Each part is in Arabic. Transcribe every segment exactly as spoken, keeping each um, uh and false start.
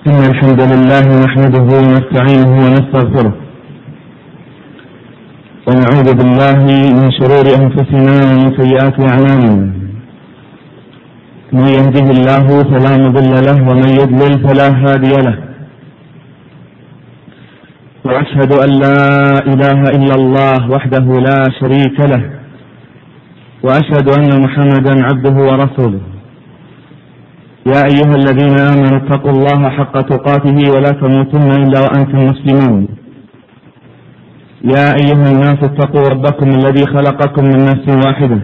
إن الحمد لله نحمده ونستعينه ونستغفره ونعوذ بالله من شرور أنفسنا ومن سيئات أعمالنا. من يهده الله فلا مضل له ومن يضلل فلا هادي له، وأشهد أن لا إله إلا الله وحده لا شريك له، وأشهد أن محمدا عبده ورسوله. يا أيها الذين آمنوا اتقوا الله حق تقاته ولا تموتن إلا وأنتم مسلمون. يا أيها الناس اتقوا ربكم الذي خلقكم من نفس واحدة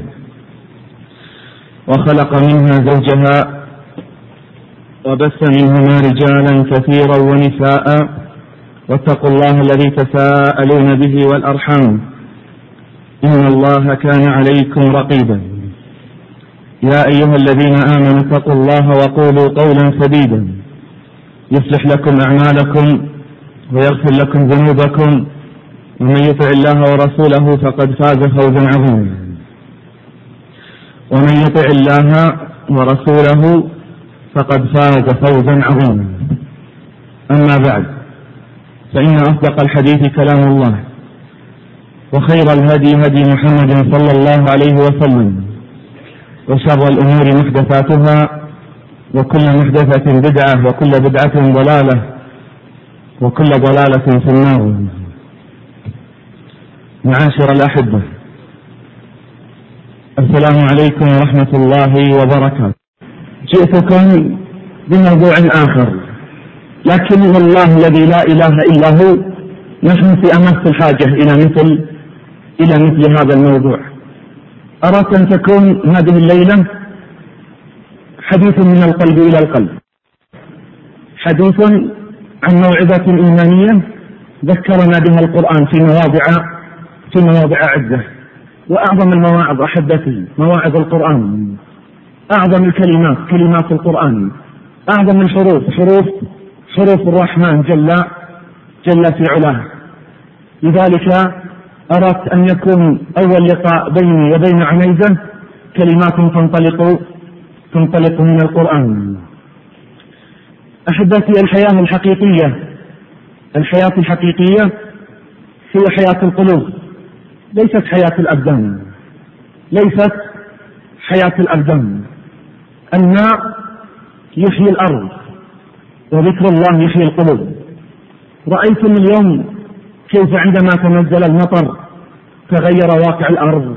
وخلق منها زوجها وبث منهما رجالا كثيرا ونساء، واتقوا الله الذي تساءلون به والأرحام إن الله كان عليكم رقيبا. يا أيها الذين آمنوا اتقوا الله وقولوا قولا سديدا يصلح لكم أعمالكم ويغفر لكم ذنوبكم، ومن يطع الله ورسوله فقد فاز فوزا عظيما. ومن يطع الله ورسوله فقد فاز فوزا عظيما. أما بعد، فإن أصدق الحديث كلام الله، وخير الهدي هدي محمد صلى الله عليه وسلم، وشر الأمور محدثاتها، وكل محدثة بدعة، وكل بدعة ضلالة، وكل ضلالة في النار. معاشر الأحبة، السلام عليكم ورحمة الله وبركاته. جئتكم بموضوع آخر، لكن والله الذي لا إله إلا هو نحن في أمس الحاجة إلى مثل إلى مثل هذا الموضوع. أردت أن تكون هذه الليلة حديث من القلب إلى القلب، حديث عن موعظة إيمانية ذكرنا بها القرآن في مواضع في مواضع عدة. وأعظم المواعظ أحبتي مواعظ القرآن، أعظم الكلمات كلمات القرآن، أعظم الحروف حروف حروف الرحمن جل جل في علاه. لذلك أردت أن يكون أول لقاء بيني وبين عنيزة كلمات تنطلق تنطلق من القرآن. أحبتي، الحياة الحقيقية الحياة الحقيقية هي حياة القلوب، ليست حياة الأبدان ليست حياة الأبدان. الماء يحيي الأرض، وذكر الله يحيي القلوب. رأيتم اليوم كيف عندما تنزل المطر تغير واقع الأرض؟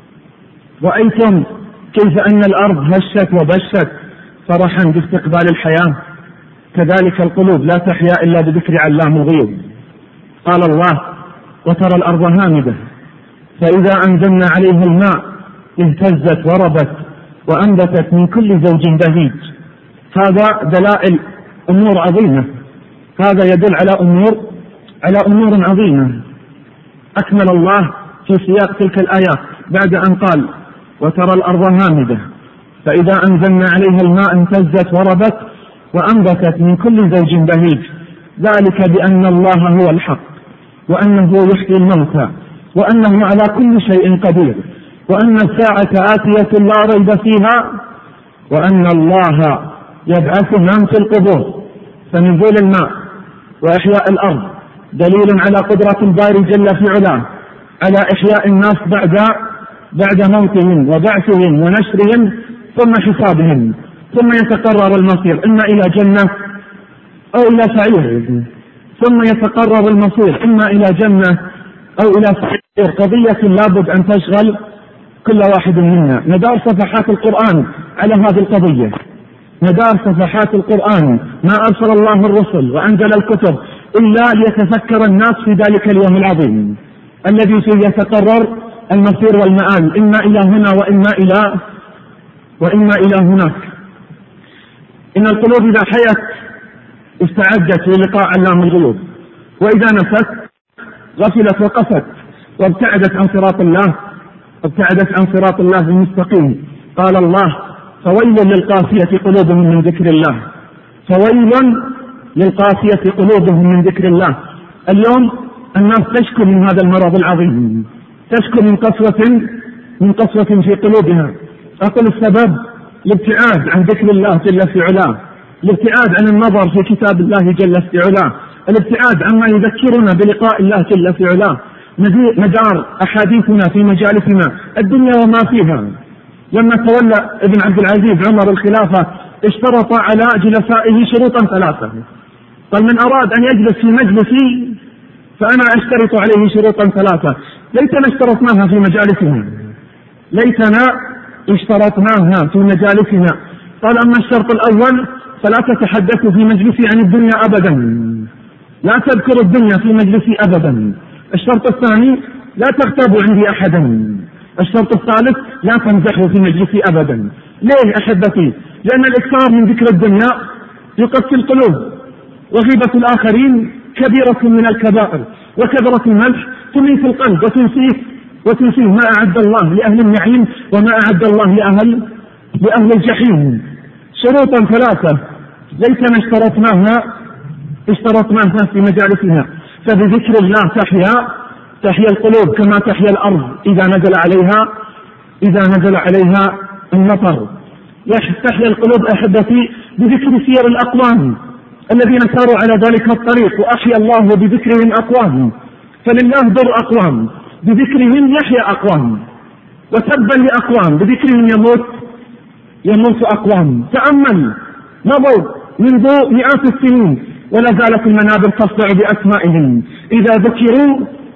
رأيتم كيف أن الأرض هشت وبشت فرحا باستقبال الحياة؟ كذلك القلوب لا تحيا إلا بذكر علام الغيوب. قال الله: وترى الأرض هامدة فإذا أنزلنا عليها الماء اهتزت وربت وأنبتت من كل زوج بهيج. هذا دلائل أمور عظيمة، هذا يدل على أمور على أمور عظيمة. أكمل الله في سياق تلك الآيات بعد أن قال: وترى الأرض هامدة فإذا أنزلنا عليها الماء اهتزت وربت وأنبتت من كل زوج بهيج، ذلك بأن الله هو الحق، وأنه يحيي الموتى، وأنه على كل شيء قدير، وأن الساعة آتية لا ريب فيها، وأن الله يبعث من في القبور. فنزول الماء وإحياء الأرض دليل على قدرة الباري جل في علاه على إحياء الناس بعد بعد موتهم وبعثهم ونشرهم ثم حسابهم، ثم يتقرر المصير إما إلى جنة أو إلى سعير، ثم يتقرر المصير إما إلى جنة أو إلى سعير. قضية لابد أن تشغل كل واحد منا. مدار صفحات القرآن على هذه القضية، مدار صفحات القرآن ما أرسل الله الرسل وأنزل الكتب إلا ليتفكر الناس في ذلك اليوم العظيم الذي فيه يتقرر المصير والمآل، إما إلى هنا وإما إلى وإما إلى هناك. إن القلوب إذا حيت استعدت للقاء علام الغيوب، وإذا نست غفلت وقست وابتعدت عن صراط الله ابتعدت عن صراط الله المستقيم. قال الله: فويل للقاسية قلوبهم من ذكر الله فويل للقاسية قلوبهم من ذكر الله. اليوم الناس تشكو من هذا المرض العظيم، تشكو من قسوة من قسوة في قلوبها. أقول السبب الابتعاد عن ذكر الله جل في علاه، الابتعاد عن النظر في كتاب الله جل في علاه، الابتعاد عما يذكرنا بلقاء الله جل في علاه، مدار أحاديثنا في مجالسنا الدنيا وما فيها. لما تولى ابن عبد العزيز عمر الخلافة اشترط على جلسائه شروطا ثلاثة، قال من أراد أن يجلس في مجلسي فأنا أشترط عليه شروطا ثلاثة ليتنا اشترطناها في مجالسنا ليتنا اشترطناها في مجالسنا قال أما الشرط الأول فلا تتحدثوا في مجلسي عن الدنيا أبدا، لا تذكر الدنيا في مجلسي أبدا. الشرط الثاني لا تغتابوا عندي أحدا. الشرط الثالث لا تمزحوا في مجلسي أبدا. ليه أحبتي؟ لأن الإكثار من ذكر الدنيا يقسي القلوب، وغيبة الآخرين كبيرة من الكبائر، وكثرة المدح تميت القلب وتنسيه وتنسيه ما أعد الله لأهل النعيم وما أعد الله لأهل لأهل الجحيم. شروطا ثلاثة ليتنا اشترطناها اشترطناها في مجالسنا. فبذكر الله تحيا تحيا القلوب كما تحيا الأرض إذا نزل عليها إذا نزل عليها المطر. تحيا القلوب أحبتي بذكر سير الأقوام الذين ساروا على ذلك الطريق، وأحيا الله بذكرهم أقوام. فلله در أقوام بذكرهم يحيا أقوام، وتبا لأقوام بذكرهم يموت يموت أقوام. تأمل، مضوا منذ مئات السنين ولا زالت المنابر تصدع بأسمائهم. إذا ذكروا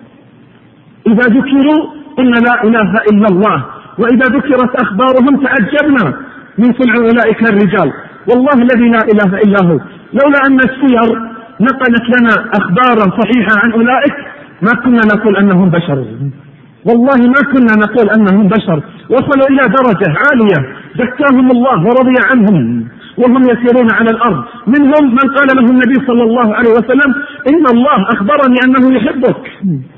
إذا ذكروا قلنا لا إله إلا الله، وإذا ذكرت أخبارهم تعجبنا من صنع أولئك الرجال. والله الذي لا إله إلا هو، لولا أن السير نقلت لنا أخبارا صحيحة عن أولئك ما كنا نقول أنهم بشر، والله ما كنا نقول أنهم بشر. وصلوا إلى درجة عالية زكاهم الله ورضي عنهم وهم يسيرون على الأرض. منهم من قال له النبي صلى الله عليه وسلم إن الله أخبرني أنه يحبك.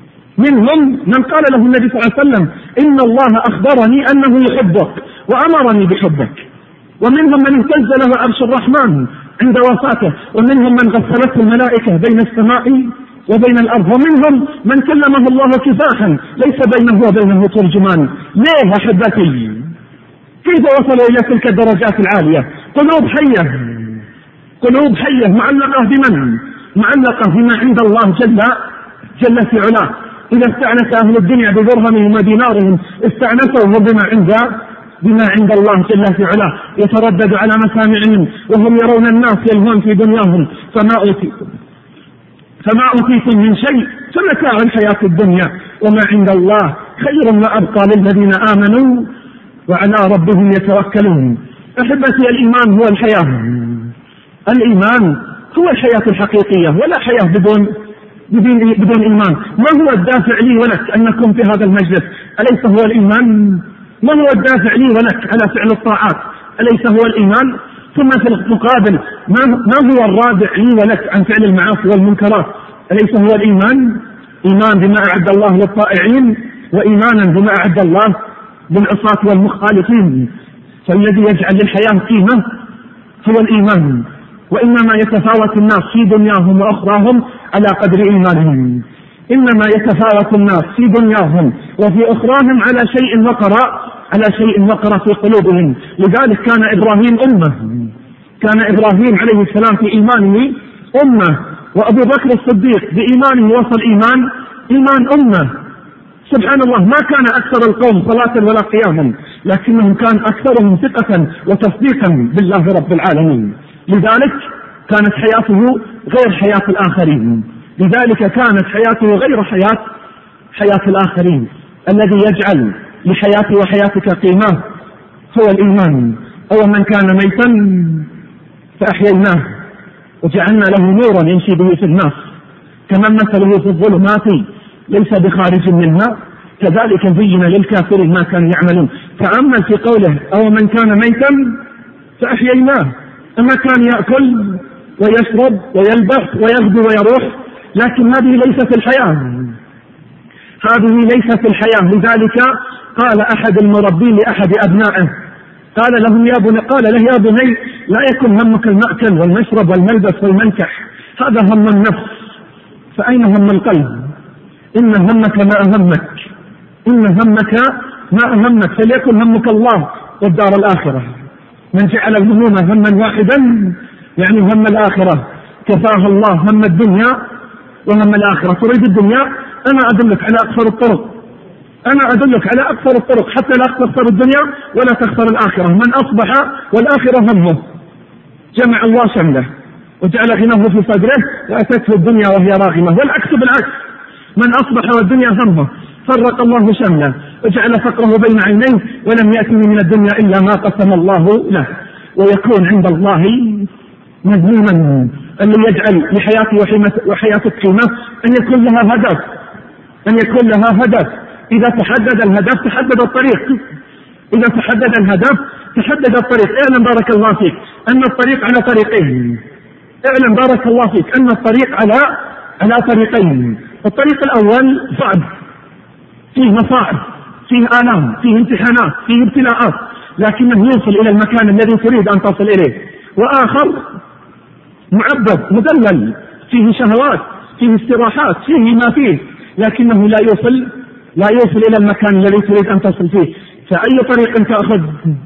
منهم من قال له النبي صلى الله عليه وسلم إن الله أخبرني أنه يحبك وأمرني بحبك. ومنهم من اهتز له عرش الرحمن عند وفاته، ومنهم من غسلته الملائكة بين السماء وبين الأرض، ومنهم من كلمه الله كفاحا ليس بينه وبينه ترجمان. ليه أحبتي؟ كيف وصلوا إلى تلك الدرجات العالية؟ قلوب حية قلوب حية معلقة بمن؟ معلقة بما عند الله جل جل في علاه. إذا استعنس أهل الدنيا بدرهمهم ودينارهم استعنسوا بما عند بما عند الله جل في علاه. يتردد على مسامعهم وهم يرون الناس يلهون في دنياهم فما أوتيتم فما أوتيتم من شيء فمتاع الحياة الدنيا وما عند الله خير وأبقى للذين آمنوا وعلى ربهم يتوكلون. أحبتي، الإيمان هو الحياة. الإيمان هو الحياة الحقيقية، ولا حياة بدون بدون بدون إيمان. ما هو الدافع لي ولك أن نكون في هذا المجلس؟ أليس هو الإيمان؟ ما هو الدافع لي ولك على فعل الطاعات؟ أليس هو الإيمان؟ ثم في المقابل ما ما هو الرادع لي ولك عن فعل المعاصي والمنكرات؟ أليس هو الإيمان؟ إيمان بما أعد الله للطائعين، وإيمانا بما أعد الله للعصاة والمخالفين. فالذي يجعل للحياة قيمة هو الإيمان. وإنما يتفاوت الناس في دنياهم وأخراهم على قدر إيمانهم. إنما يتفاوت الناس في دنياهم وفي أخراهم على شيء وقر على شيء وقر في قلوبهم. لذلك كان إبراهيم أمة كان إبراهيم عليه السلام في إيمانه أمة، وأبو بكر الصديق بإيمانه وصل إيمان إيمان أمة. سبحان الله، ما كان أكثر القوم صلاة ولا قياما، لكنهم كان أكثرهم ثقة وتصديقا بالله رب العالمين. لذلك كانت حياته غير حياة الآخرين. لذلك كانت حياته غير حياة حياة الآخرين. الذي يجعل لحياتي وحياتك قيمة هو الإيمان. أو من كان ميتا فأحييناه وجعلنا له نورا يمشي به في الناس كمن مثله في الظلمات ليس بخارج منها كذلك زين للكافرين ما كانوا يعملون. تأمل في قوله أو من كان ميتا فأحييناه. أما كان يأكل ويشرب ويلبس ويغدو ويروح، لكن هذه ليست الحياة هذه ليست الحياة. لذلك قال أحد المربين لأحد أبنائه قال لهم يا بني قال له يا بني لا يكن همك المأكل والمشرب والملبس والمنكح، هذا هم النفس، فأين هم القلب؟ إن همك ما أهمك إن همك ما أهمك فليكن همك الله والدار الآخرة. من جعل الهموم هما واحدا يعني هم الآخرة، كفاها الله هم الدنيا وهم الآخرة. تريد الدنيا؟ أنا أدلك على أكثر الطرق، أنا أدلك على أكثر الطرق حتى لا تخسر الدنيا ولا تخسر الآخرة. من أصبح والآخرة همه جمع الله شمله وجعل غناه في صدره وأتته الدنيا وهي راغمة، والعكس بالعكس، من أصبح والدنيا همه فرق الله شمله وجعل فقره بين عينيه ولم يأته من الدنيا إلا ما قسم الله له، ويكون عند الله مذموما. أن يجعل لحياته وحياتك قيمة أن يكون لها هدف، أن يكون لها هدف. إذا تحدد الهدف تحدد الطريق، إذا تحدد الهدف تحدد الطريق. اعلم بارك الله فيك أن الطريق على طريقين، اعلم بارك الله فيك أن الطريق على على طريقين. الطريق الأول صعب، فيه مصاعب، فيه آلام، فيه امتحانات، فيه ابتلاءات، لكنه يوصل إلى المكان الذي تريد أن تصل إليه. وآخر معبد مدلل، فيه شهوات، فيه استراحات، فيه ما فيه، لكنه لا يوصل لا يوصل إلى المكان الذي تريد أن تصل فيه. فأي طريق تأخذ؟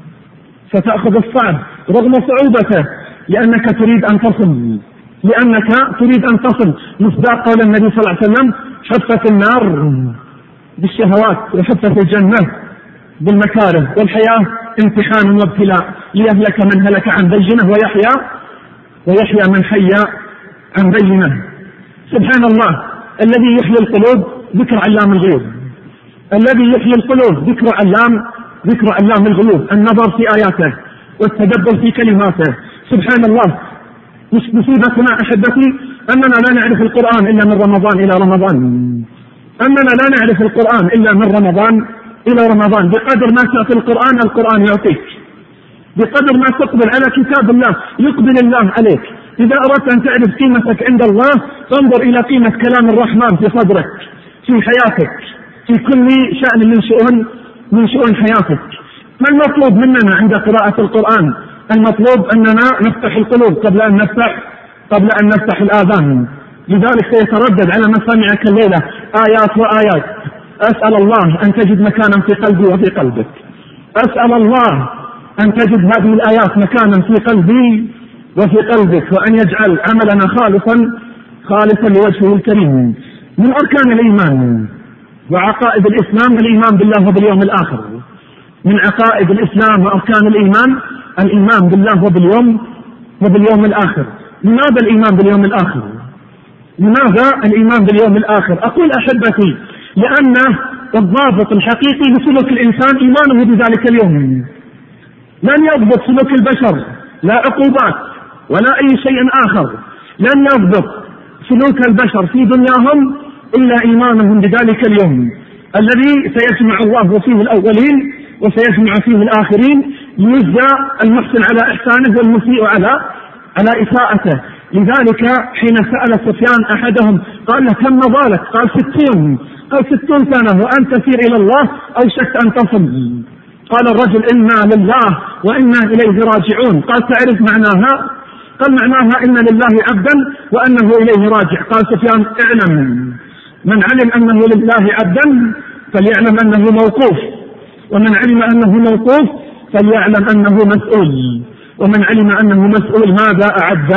ستأخذ الصعب رغم صعوبته، لأنك تريد أن تصل، لأنك تريد أن تصل. مصداق قول النبي صلى الله عليه وسلم: حفت النار بالشهوات وحفت الجنة بالمكاره، والحياة امتحان وابتلاء، ليهلك من هلك عن بينه ويحيى ويحيى من حي عن بينه. سبحان الله، الذي يحيي القلوب ذكر علام الغيوب، الذي يحيي القلوب ذكر علام ذكر علام الغيوب، النظر في آياته والتدبر في كلماته. سبحان الله. مش مصيبتنا أحبتي أننا لا نعرف القرآن إلا من رمضان إلى رمضان، أننا لا نعرف القرآن إلا من رمضان إلى رمضان. بقدر ما تعطي القرآن القرآن يعطيك، بقدر ما تقبل على كتاب الله يقبل الله عليك. إذا أردت أن تعرف قيمتك عند الله فانظر إلى قيمة كلام الرحمن في صدرك، في حياتك، في كل شأن من شؤون من شؤون حياتك. ما المطلوب مننا عند قراءة القرآن؟ المطلوب أننا نفتح القلوب قبل أن نفتح قبل أن نفتح الآذان. لذلك سيتردد على مسامعك الليلة آيات وآيات. أسأل الله أن تجد مكانا في قلبي وفي قلبك، أسأل الله أن تجد هذه الآيات مكانا في قلبي وفي قلبك، وأن يجعل عملنا خالصا خالصا لوجهه الكريم. من أركان الإيمان وعقائد الإسلام الإيمان بالله وباليوم الآخر. من عقائد الإسلام وأركان الإيمان الإيمان بالله وباليوم وباليوم الآخر. لماذا الإيمان باليوم الآخر؟ لماذا الإيمان باليوم الآخر؟ أقول أحبتي لأن الضابط الحقيقي لسلوك الإنسان إيمانه بذلك اليوم. لن يضبط سلوك البشر لا عقوبات ولا أي شيء آخر، لن يضبط سلوك البشر في دنياهم إلا إيمانهم بذلك اليوم الذي سيجمع الله فيه الأولين وسيجمع فيه الآخرين، ليجزى المحسن على إحسانه والمسيء على على إساءته. لذلك حين سأل سفيان أحدهم قال له: كم مضالك؟ قال: ستون. قال: ستون سنة وأن تسير إلى الله أوشكت أن تصل. قال الرجل: إنا لله وإنا إليه راجعون. قال: تعرف معناها؟ قال: معناها إن لله عبدا وأنه إليه راجع. قال سفيان: اعلم من علم أنه لله عبدا فليعلم أنه موقوف، ومن علم أنه موقوف فليعلم أنه مسؤول، ومن علم أنه مسؤول ماذا أعد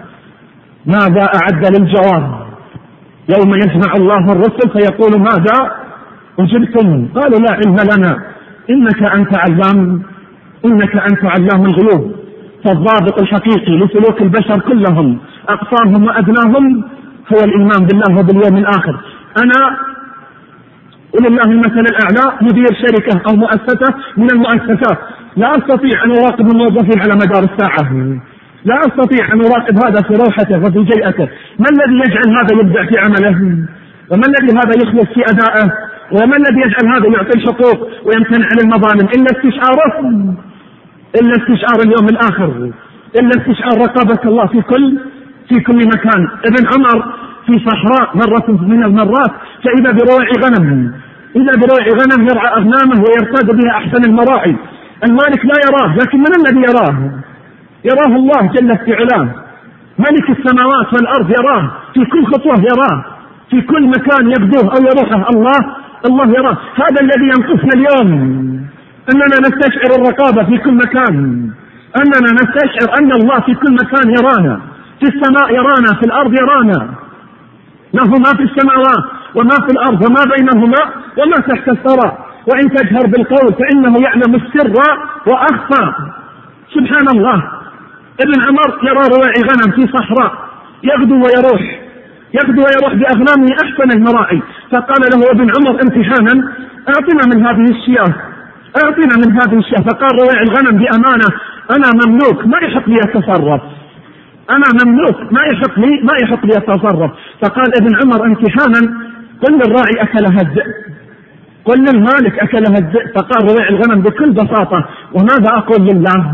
ماذا أعد للجواب يوم يجمع الله الرسل فيقول: ماذا أجبتم؟ قالوا: لا علم لنا إنك أنت علام إنك أنت علام الغيوب. فالضابط الحقيقي لسلوك البشر كلهم أقصاهم وأدناهم هو الإيمان بالله وباليوم الآخر. أنا ولله المثل الأعلى مدير شركة أو مؤسسة من المؤسسات، لا أستطيع أن أراقب الموظفين على مدار الساعة، لا أستطيع أن أراقب هذا في روحته وفي جيئته. ما الذي يجعل هذا يبدع في عمله؟ وما الذي هذا يخلص في أدائه؟ وما الذي يجعل هذا يعطي الحقوق ويمتنع عن المظالم؟ إلا استشعاره إلا استشعار اليوم الآخر، إلا استشعار رقابة الله في كل في كل مكان. ابن عمر في صحراء مرة من المرات فإذا برواع غنم إذا برواع غنم يرعى أغنامه ويرتاد بها أحسن المراعي. المالك لا يراه، لكن من الذي يراه؟ يراه الله جل في علاه. ملك السماوات والأرض يراه في كل خطوة، يراه في كل مكان يبدوه أو يروحه، الله الله يراه. هذا الذي ينقصنا اليوم، أننا نستشعر الرقابة في كل مكان، أننا نستشعر أن الله في كل مكان يرانا، في السماء يرانا، في الأرض يرانا، له ما في السماوات وما في الأرض وما بينهما وما تحت الثرى، وإن تجهر بالقول فإنه يعلم السر وأخفى. سبحان الله. ابن عمر يرى رواعي غنم في صحراء، يغدو ويروح يغدو ويروح بأغنامه أحسن المراعي، فقال له ابن عمر امتحانا: أعطنا من هذه الشياه، أعطنا من هذه الشياه. فقال رواعي الغنم بأمانة: أنا مملوك، ما يحق لي أتصرف، أنا مملوك ما يحق لي ما يحق لي أتصرف. فقال ابن عمر امتحانا: قل للراعي أكلها الذئب، قل للمالك أكلها الذئب. فقال رواعي الغنم بكل بساطة: وماذا أقول لله؟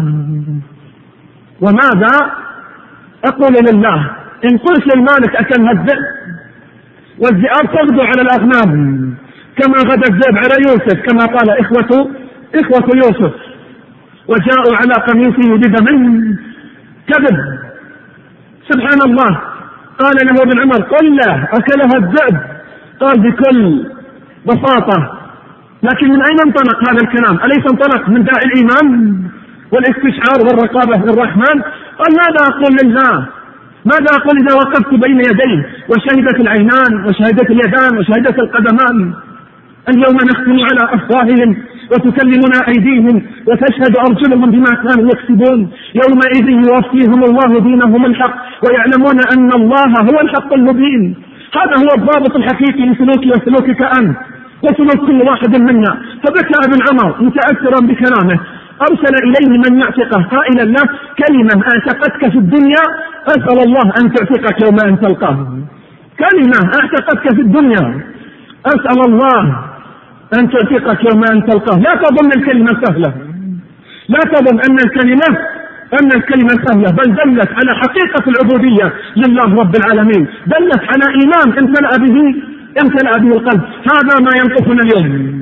وماذا أقول لله؟ إن قلت للمالك أكلها الذئب، والذئاب تغدو على الأغنام كما غدا الذئب على يوسف، كما قال إخوة إخوة يوسف: وجاءوا على قميصه بدم كذب. سبحان الله. قال له ابن عمر: قل له أكلها الذئب. قال بكل بساطة. لكن من أين انطلق هذا الكلام؟ أليس انطلق من داعي الإيمان والاستشعار والرقابة للرحمن؟ قال: ماذا أقول لله؟ ماذا أقول إذا وقفت بين يديه وشهدت العينان وشهدت اليدان وشهدت القدمان؟ اليوم نختم على أفواههم وتكلمنا أيديهم وتشهد أرجلهم بما كانوا يكسبون، يومئذ يوفيهم الله دينهم الحق ويعلمون أن الله هو الحق المبين. هذا هو الضابط الحقيقي لسلوكي وسلوكك أنت وسلوك كل واحد منا. فبكى ابن عمر متأثرا بكلامه، أرسل إليه من يعتقه قائلا له: كلمة اعتقدك في الدنيا أسأل الله أن تعتقك يوم أن تلقاه. كلمة اعتقدك في الدنيا أسأل الله أن تعتقك يوم أن تلقاه. لا تظن الكلمة سهلة، لا تظن أن الكلمة أن الكلمة سهلة، بل دلت على حقيقة العبودية لله رب العالمين، دلت على إيمان امتلأ به امتلأ به القلب. هذا ما ينقصنا اليوم،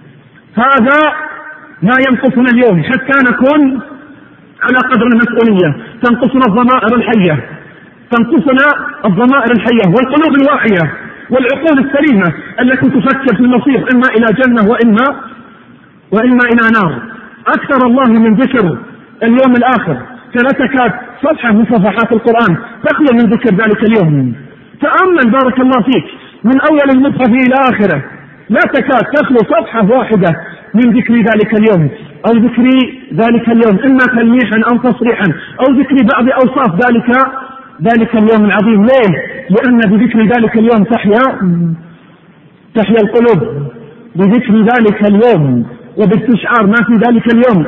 هذا ما ينقصنا اليوم حتى نكون على قدر المسؤولية. تنقصنا الضمائر الحية، تنقصنا الضمائر الحية والقلوب الواعية والعقول السليمة التي تفكر في المصير إما إلى جنة وإما وإما إلى نار. أكثر الله من ذكر اليوم الآخر، فلا تكاد صفحة من صفحات القرآن تخلو من ذكر ذلك اليوم. تأمل بارك الله فيك من أول المصحف إلى آخره، لا تكاد تخلو صفحة واحدة من ذكر ذلك اليوم أو ذكر ذلك اليوم، إما تلميحا أو تصريحا أو ذكر بعض أوصاف ذلك ذلك اليوم العظيم. ليه؟ لأن بذكر ذلك اليوم تحيا تحيا القلوب، بذكر ذلك اليوم وباستشعار ما في ذلك اليوم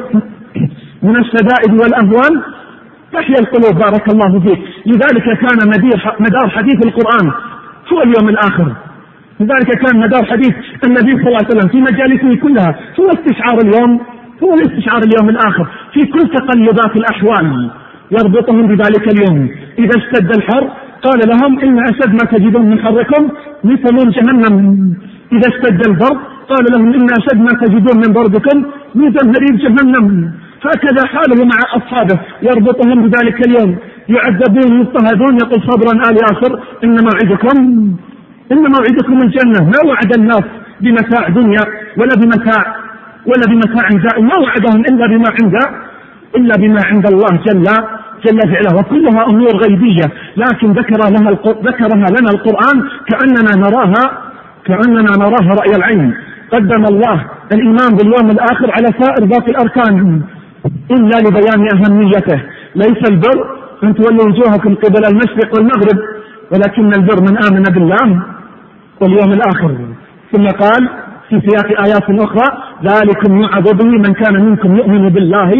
من الشدائد والأهوال تحيا القلوب. بارك الله فيك. لذلك كان مدار حديث القرآن هو اليوم الآخر، لذلك كان مدار حديث النبي صلى الله عليه وسلم في مجالسه كلها هو استشعار اليوم هو الاستشعار اليوم الآخر في كل تقلبات الأحوال، يربطهم بذلك اليوم. إذا اشتد الحر قال لهم: إن أشد ما تجدون من حركم مثل جهنم. إذا اشتد البرد قال لهم: إن أشد ما تجدون من بردكم مثل هرير جهنم. هكذا حاله مع أصحابه، يربطهم بذلك اليوم، يعذبون يضطهدون. يقول: صبرا آل ياسر، إن موعدكم إن موعدكم الجنة. ما وعد الناس بمتاع دنيا ولا بمتاع ولا بمتاع زائل، ما وعدهم إلا بما عند إلا بما عند الله جل جل فعله، وكلها أمور غيبية، لكن ذكر لها ذكرها لنا القرآن كأننا نراها كأننا نراها رأي العين. قدم الله الإيمان باليوم الآخر على سائر باقي الأركان إلا لبيان أهميته. ليس البر أن تولوا وجوهكم قبل المشرق والمغرب، ولكن البر من آمن بالله واليوم الآخر. ثم قال في سياق آيات أخرى: ذلكم يوعظ به من كان منكم يؤمن بالله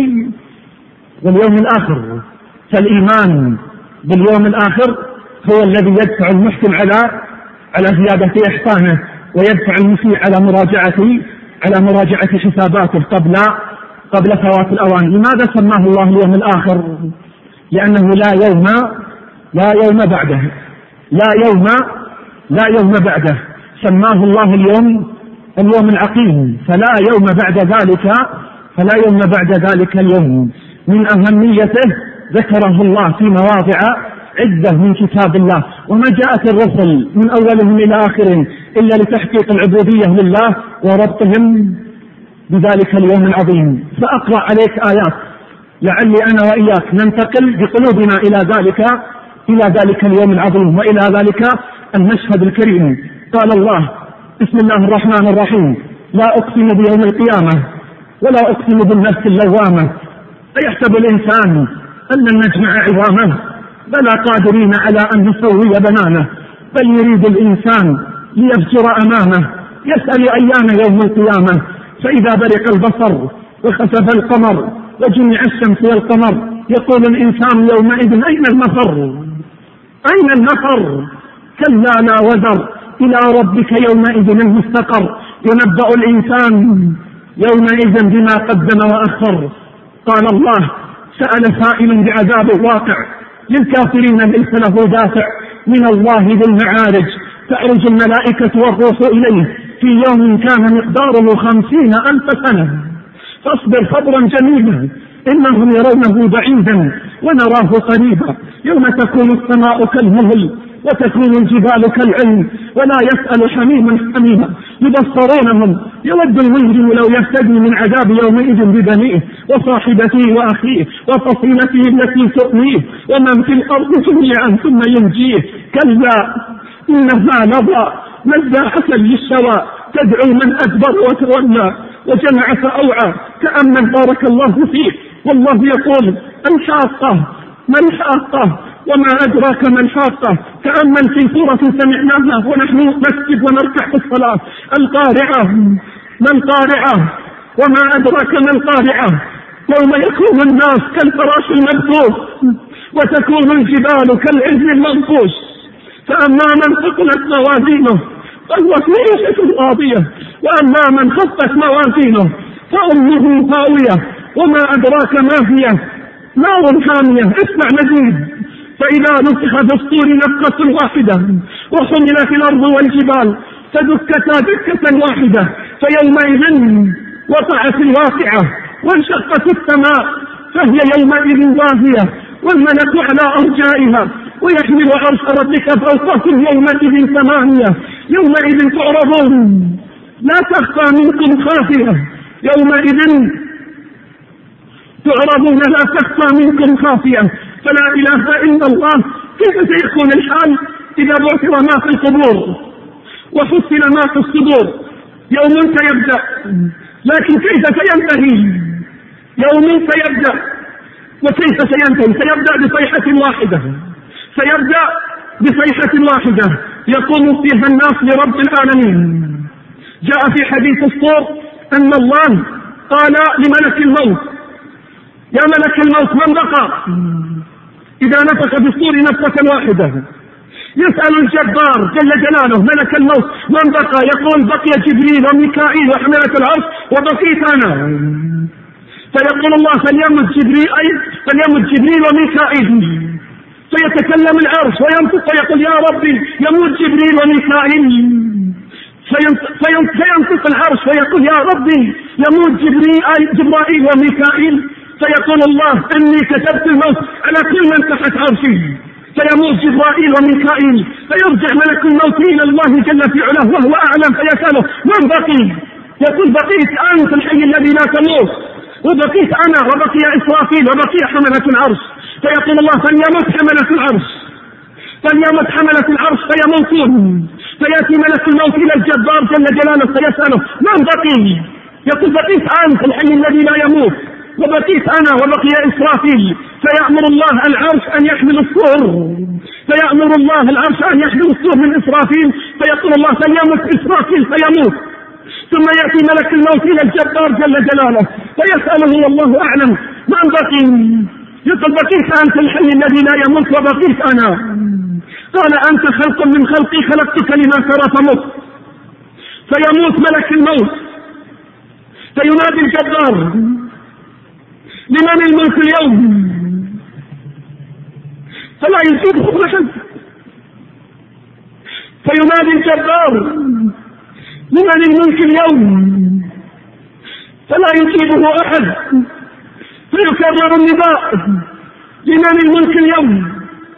واليوم الآخر. فالإيمان باليوم الآخر هو الذي يدفع المحسن على على زيادة إحسانه، ويدفع المسيء على مراجعة على مراجعة حساباته قبل قبل فوات الأوان. لماذا سماه الله اليوم الآخر؟ لأنه لا يوم لا يوم بعده لا يوم لا يوم بعده سماه الله اليوم اليوم العقيم، فلا يوم بعد ذلك فلا يوم بعد ذلك اليوم. من أهميته ذكره الله في مواضع عدة من كتاب الله، وما جاءت الرسل من أولهم إلى آخرهم إلا لتحقيق العبودية لله وربطهم بذلك اليوم العظيم. فأقرأ عليك آيات لعلي أنا وإياك ننتقل بقلوبنا إلى ذلك إلى ذلك اليوم العظيم وإلى ذلك المشهد الكريم. قال الله: بسم الله الرحمن الرحيم: لا أقسم بيوم القيامة ولا أقسم بالنفس اللوامة أيحسب الإنسان أن نجمع عظامه بلى قادرين على أن نسوي بنانه بل يريد الإنسان ليفجر أمامه يسأل أيان يوم القيامة فإذا برق البصر وخسف القمر وجمع الشمس والقمر يقول الإنسان يومئذ: أين المفر أين المفر كلا لا وزر إلى ربك يومئذ المستقر ينبأ الإنسان يومئذ بما قدم وأخر. قال الله: سأل سائل بعذاب واقع للكافرين ليس له دافع من الله ذي المعارج تعرج الملائكة والروح إليه في يوم كان مقداره خمسين ألف سنة فاصبر صبرا جميلا إنهم يرونه بعيدا ونراه قريبا يوم تكون السماء كالمهل وتكون الجبال كالعلم ولا يسأل حميم حميما يبصرونهم يود المجرم لو يفتدي من عذاب يومئذ ببنيه وصاحبته وأخيه وفصيلته التي تؤويه ومن في الأرض جميعا ثم ينجيه كلا إنها لظى نزاعة للشوى تدعو من أدبر وتولى وجمع فأوعى كأمن بارك الله فيه والله يقول: الحاقة ما الحاقة وما أدراك ما الحاقة كأمن في سورة سمعناها ونحن نسجد ونركع في الصلاة: القارعة ما القارعة وما أدراك ما القارعة يوم يكون الناس كالفراش المبثوث وتكون الجبال كالعهن المنفوش فأما من ثقلت موازينه فهو في عيشة راضية وأما من خفت موازينه فأمه هاوية وما أدراك ما هي نار حامية. اسمع مزيد: فإذا نفخ في الصور نفخة واحدة وحملت الأرض والجبال فدكتا دكة واحدة فيومئذ وقعت الواقعة وانشقت السماء فهي يومئذ واهية والملك على أرجائها ويحمل عرش ربك فوقهم يومئذ ثمانية يومئذ تعرضون لا تخفى منكم خافية يومئذ تعرضون لا تخفى منكم خافية فلا إله إلا الله. كيف سيكون الحال إذا بعثر ما في القبور وحصل ما في الصدور؟ يوم سيبدأ لكن كيف سينتهي؟ يوم سيبدأ وكيف سينتهي؟ سيبدأ بصيحة واحدة سيبدأ بصيحة واحدة يقوم فيها الناس لرب العالمين. جاء في حديث الصور أن الله قال لملك الموت: يا ملك الموت من بقى؟ إذا نفخ في الصور نفخة واحدة يسأل الجبار جل جلاله ملك الموت: من بقى؟ يقول: بقي جبريل وميكائيل وحملة العرش وبقيت أنا. فيقول الله: فليمت جبريل أي فليمت جبريل وميكائيل. فيتكلم العرش وينطق ويقول: يا ربي يموت جبريل وميكائيل. فينطق العرش ويقول: يا ربي يموت جبريل أي جبرائيل وميكائيل. فيقول الله: إني كتبت الموت على كل من تحت عرشي. فيموت جبرائيل وميكائيل فيرجع ملك الموت إلى الله جل في علاه وهو أعلم فيسأله: من بقي؟ يقول: بقيت أنت الحي الذي لا تموت وبقيت أنا وبقي إسرافيل وبقي حملة العرش. فيقول الله: فليمت حملة العرش فليمت حملة العرش فيموتون. فيأتي ملك الموت إلى الجبار جل جلاله فيسأله: من بقي؟ يقول: بقيت أنت الحي الذي لا يموت وبقيت أنا وبقي إسرافيل. فيأمر الله العرش أن يحمل الصور فيأمر الله العرش أن يحمل الصور من إسرافيل. فيقول الله: فليمت إسرافيل فيموت. ثم يأتي ملك الموت إلى الجبار جل جلاله فيسأله والله أعلم: من بقي؟ يقول: بقيت أنت الحي الذي لا يموت وبقيت أنا. قال: أنت خلق من خلقي خلقتك لما ترى فمت. فيموت ملك الموت فينادي الجبار: لمن الملك اليوم؟ فلا يجيبه أحد. فينادي الجبار: لمن الملك اليوم؟ فلا يجيبه أحد. فيكرر النداء: لمن الملك اليوم؟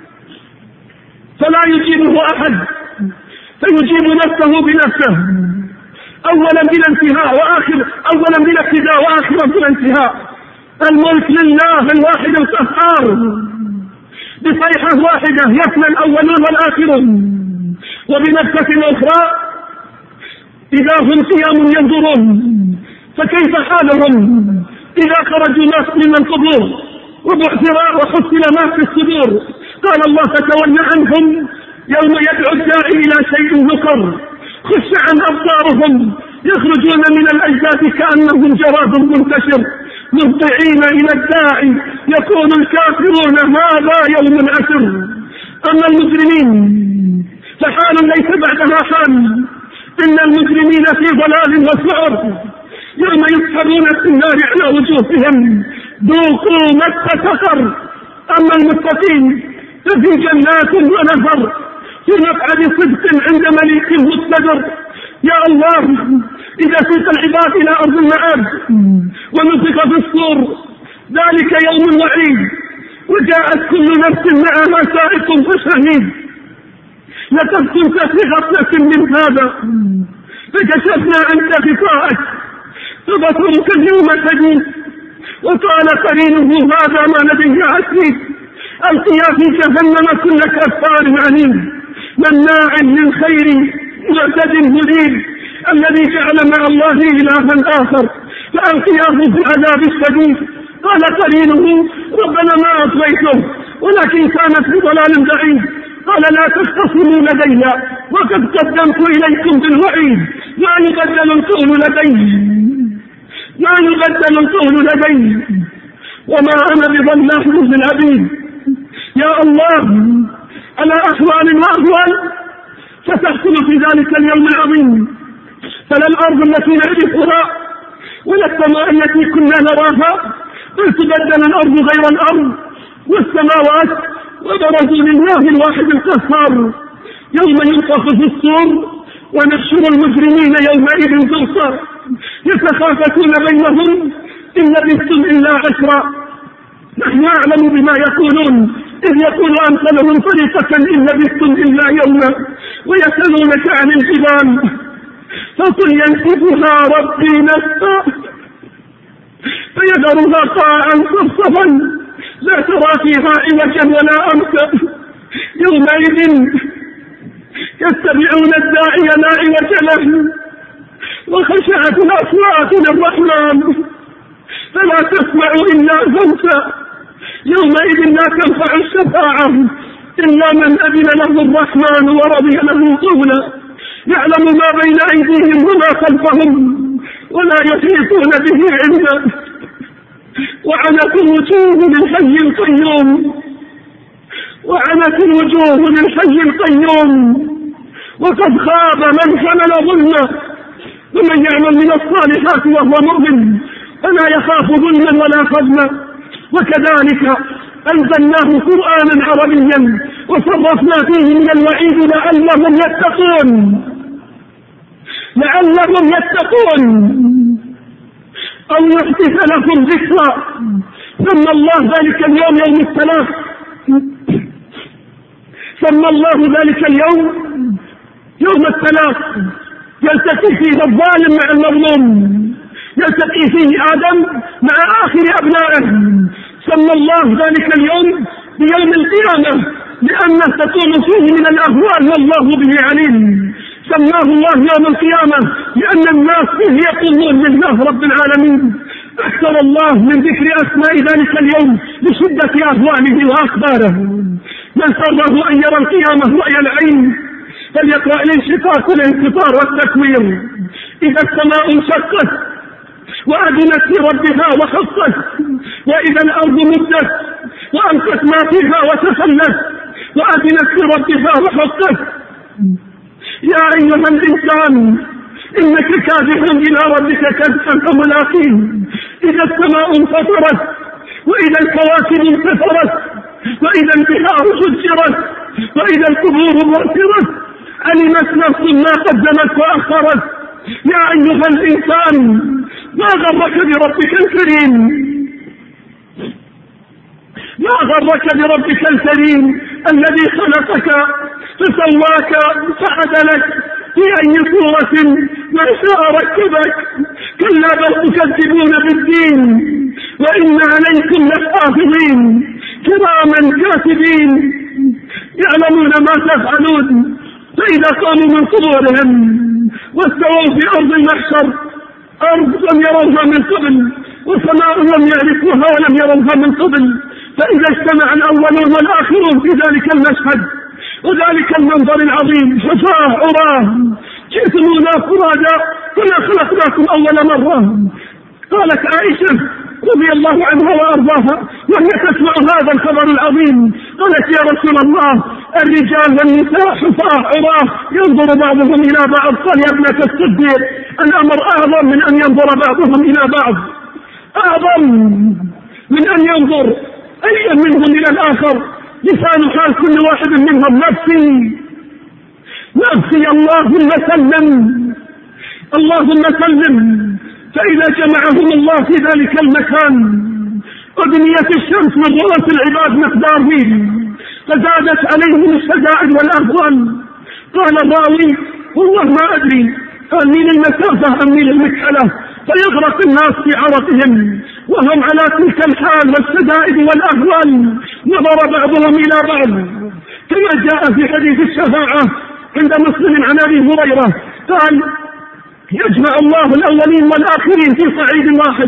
فلا يجيبه أحد. فيجيب نفسه بنفسه أولا بلا انتهاء وآخر أولا بلا ابتداء وآخرا بلا انتهاء. الملك لله الواحد القهار، بصيحة واحدة يفنى الأولون والآخرون. وبنفسة أخرى إذا هم قيام ينظرون، فكيف حالهم إذا خرجوا ناس من القبور وبعثراء وحصل ما في الصدور؟ قال الله فتولى عنهم يوم يدعو الداعي إلى شيء نكر، خش عن أبصارهم يخرجون من الأجداث كأنهم جراد منتشر، مهطعين إلى الداعي يقول الكافرون هذا يوم عسر. أما المجرمين فحال ليس بعدها حال، إن المجرمين في ضلال وسعر، يوم يسحبون في النار على وجوههم ذوقوا مس سقر. أما المتقين ففي جنات ونهر في مقعد صدق عند مليك مقتدر. يا الله إذا سوق العباد إلى أرض المعاد ونفخ في الصور ذلك يوم وعيد، وجاءت كل نفس معها سائق وشهيد، لتكن في غفلة من هذا فكشفنا عنك غطاءك فبصرك اليوم حديث. وقال قرينه هذا ما لديه عتيد، القيا في جهنم كل كفار عنيد مناع للخير معتد مريب، الذي جعل مع الله إلها آخر فألقياه في العذاب الشديد. قال قرينه ربنا ما أطغيته ولكن كانت بضلال بعيد. قال لا تختصموا لدي وقد قدمت إليكم بالوعيد، ما يبدل القول لدي ما يبدل القول لدي وما أنا بظلام بالعبيد. يا الله على أحوال وأهوال ستحصل في ذلك اليوم العظيم، فلا الأرض التي نعرفها ولا السماء التي كنا نراها، بل تبدل الأرض غير الأرض والسماوات وبرزوا لله الواحد القهار. يوم ينفخ في الصور ونحشر المجرمين يومئذ زرقا يتخافتون بينهم إن لبثتم إلا عشرا نحن أعلم بما يقولون إذ يقول أمثلهم طريقة إن لبثتم إلا يوما ويسألونك عن الجبال فقل ينسفها ربي نسفا فيذرها قاعا صفصفا لا ترى فيها عوجا ولا أمتا يومئذ يتبعون الداعي لا عوج له وخشعت الأصوات للرحمن فلا تسمع إلا همسا يومئذ لا تنفع الشفاعة إلا من أذن له الرحمن ورضي له قولا يعلم ما بين أيديهم وما خلفهم ولا يحيطون به علما وعنت الوجوه للحي القيوم وعنت الوجوه للحي القيوم وقد خاب من حمل ظلما ومن يعمل من الصالحات وهو مؤمن فلا يخاف ظلما ولا فضلا. وكذلك أنزلناه قرآنا عربيا وصرفنا فيه من الوعيد لعلهم يتقون لعلهم يتقون أو يحدث لكم ذكرى. سمى الله ذلك اليوم يوم الثلاث سمى الله ذلك اليوم يوم الثلاث يلتقي فيه الظالم مع المظلوم، يلتقي فيه آدم مع آخر أبنائه. سمى الله ذلك اليوم بيوم القيامة لأنه تكون فيه من الأهوال والله به عليم. سماه الله يوم القيامة لأن الناس فيه يقومون لله رب العالمين. أكثر الله من ذكر أسماء ذلك اليوم لشدة أهواله وأخباره. من سره أن يرى القيامة رؤيا العين فليقرأ الانشقاق والانفطار والتكوير. إذا السماء انشقت وأذنت لربها وحقت وإذا الأرض مدت وألقت ما فيها وتخلت وأذنت لربها وحقت. يا أيها الإنسان إنك كادح إلى ربك كدحا فملاقيه. إذا السماء انفطرت وإذا الكواكب انتثرت وإذا البحار سجرت وإذا القبور بعثرت علمت نفس ما قدمت وأخرت. يا أيها الإنسان ما غرك بربك الكريم ما غرك بربك الكريم الذي خلقك فسواك فعدلك في أي صورة ما شاء ركبك. كلا بل تكذبون بالدين وإن عليكم لحافظين كراما كاتبين يعلمون ما تفعلون. فإذا قاموا من قبورهم واستووا في أرض المحشر، أرض لم يروها من قبل وسماء لم يعرفوها ولم يروها من قبل، فإذا اجتمع الأولون والآخرون في ذلك المشهد وذلك المنظر العظيم حفاة عراه جئتمونا فرادا كما خلقناكم أول مرة. قالت عائشة رضي الله عنها وأرضاها وهي تسمع هذا الخبر العظيم، قالت يا رسول الله الرجال والنساء حفاة عراه ينظر بعضهم إلى بعض. قال يا ابنة الصديق الأمر أعظم من أن ينظر بعضهم إلى بعض، أعظم من أن ينظر أي منهم إلى الآخر. لسان حال كل واحد منهم نفسي نفسي اللهم سلم اللهم سلم. فإذا جمعهم الله في ذلك المكان أدنيت الشمس من رؤوس العباد مقدار ميل فزادت عليهم الشدائد والأهوال. قال الراوي والله ما أدري قال ميل المسافة أم ميل المكحلة، فيغرق الناس في عرقهم وهم على تلك الحال والشدائد والأهوال. نظر بعضهم إلى بعض كما جاء في حديث الشفاعة عند مسلم عن أبي هريرة قال يجمع الله الأولين والآخرين في صعيد واحد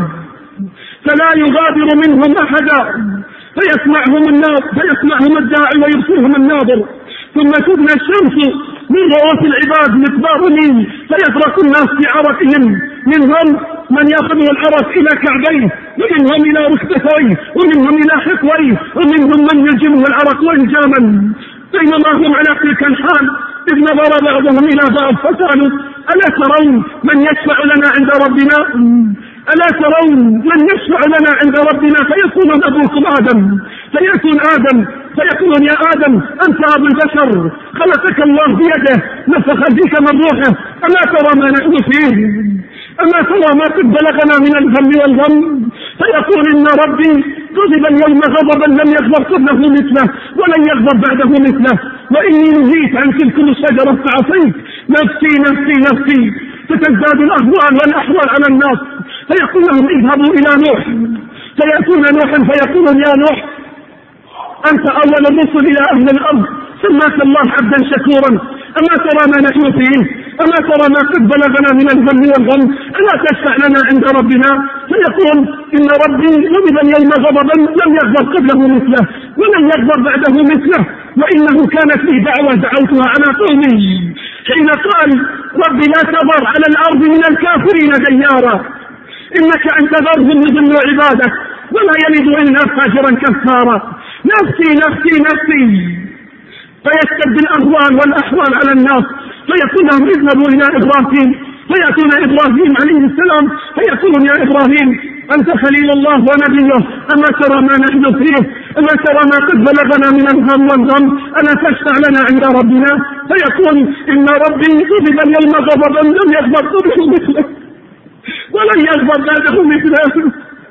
فلا يغادر منهم أحدا فيسمعهم الناظر فيسمعهم الداعي ويبصرهم الناظر، ثم تبنى الشمس من رؤوس العباد مقدار ميل فيغرق الناس في عرقهم، منهم من يأخذ العرق إلى كعبيه ومنهم إلى ركبتيه ومنهم إلى حقويه ومنهم من يلجمه العرق وإنجاما. بينما هم على تلك الحال إذ نظر بعضهم إلى بعض فقالوا ألا ترون من يشفع لنا عند ربنا ألا ترون من يشفع لنا عند ربنا فيكون أبوكم آدم فيأتون آدم فيقولون يا آدم أنت أبو البشر خلقك الله بيده نفخ فيك من روحه ألا ترى ما نحن فيه أما ترى ما قد بلغنا من الهم والغم. فيقول إن ربي غضب اليوم غضبا لم يغضب قبله مثله ولن يغضب بعده مثله، وإني نهيت عن تلكم الشجرة فعصيت نفسي نفسي نفسي. فتزداد الأهوال والأحوال على الناس فيقول لهم اذهبوا إلى نوح فيأتون نوحا فيقولون يا نوح أنت أول الرسل إلى أهل الأرض سماك الله عبدا شكورا أما ترى ما نحن فيه أما ترى ما قد بلغنا من الهم والغم ألا تشفع لنا عند ربنا. فيقول إن ربي غضب اليوم غضبا لم يغضب قبله مثله ولن يغضب بعده مثله، وإنه كانت لي دعوة دعوتها على قومي حين قال ربي لا تذر على الأرض من الكافرين ديارا إنك أن تذرهم يضلوا عبادك ولا يلد إلا فاجرا كفارا. نفسي نفسي نفسي. فيشتد الأهوال والأحوال على الناس فيقول لهم اذهبوا إلى إبراهيم فيأتون إبراهيم عليه السلام فيقولون يا إبراهيم أنت خليل الله ونبيه أما ترى ما نحن فيه أما ترى ما قد بلغنا من الهم والغم ألا تشفع لنا عند ربنا. فيقول إن ربي غضب اليوم غضبا لم يغضب قبله مثله ولن يغضب بعده مثله،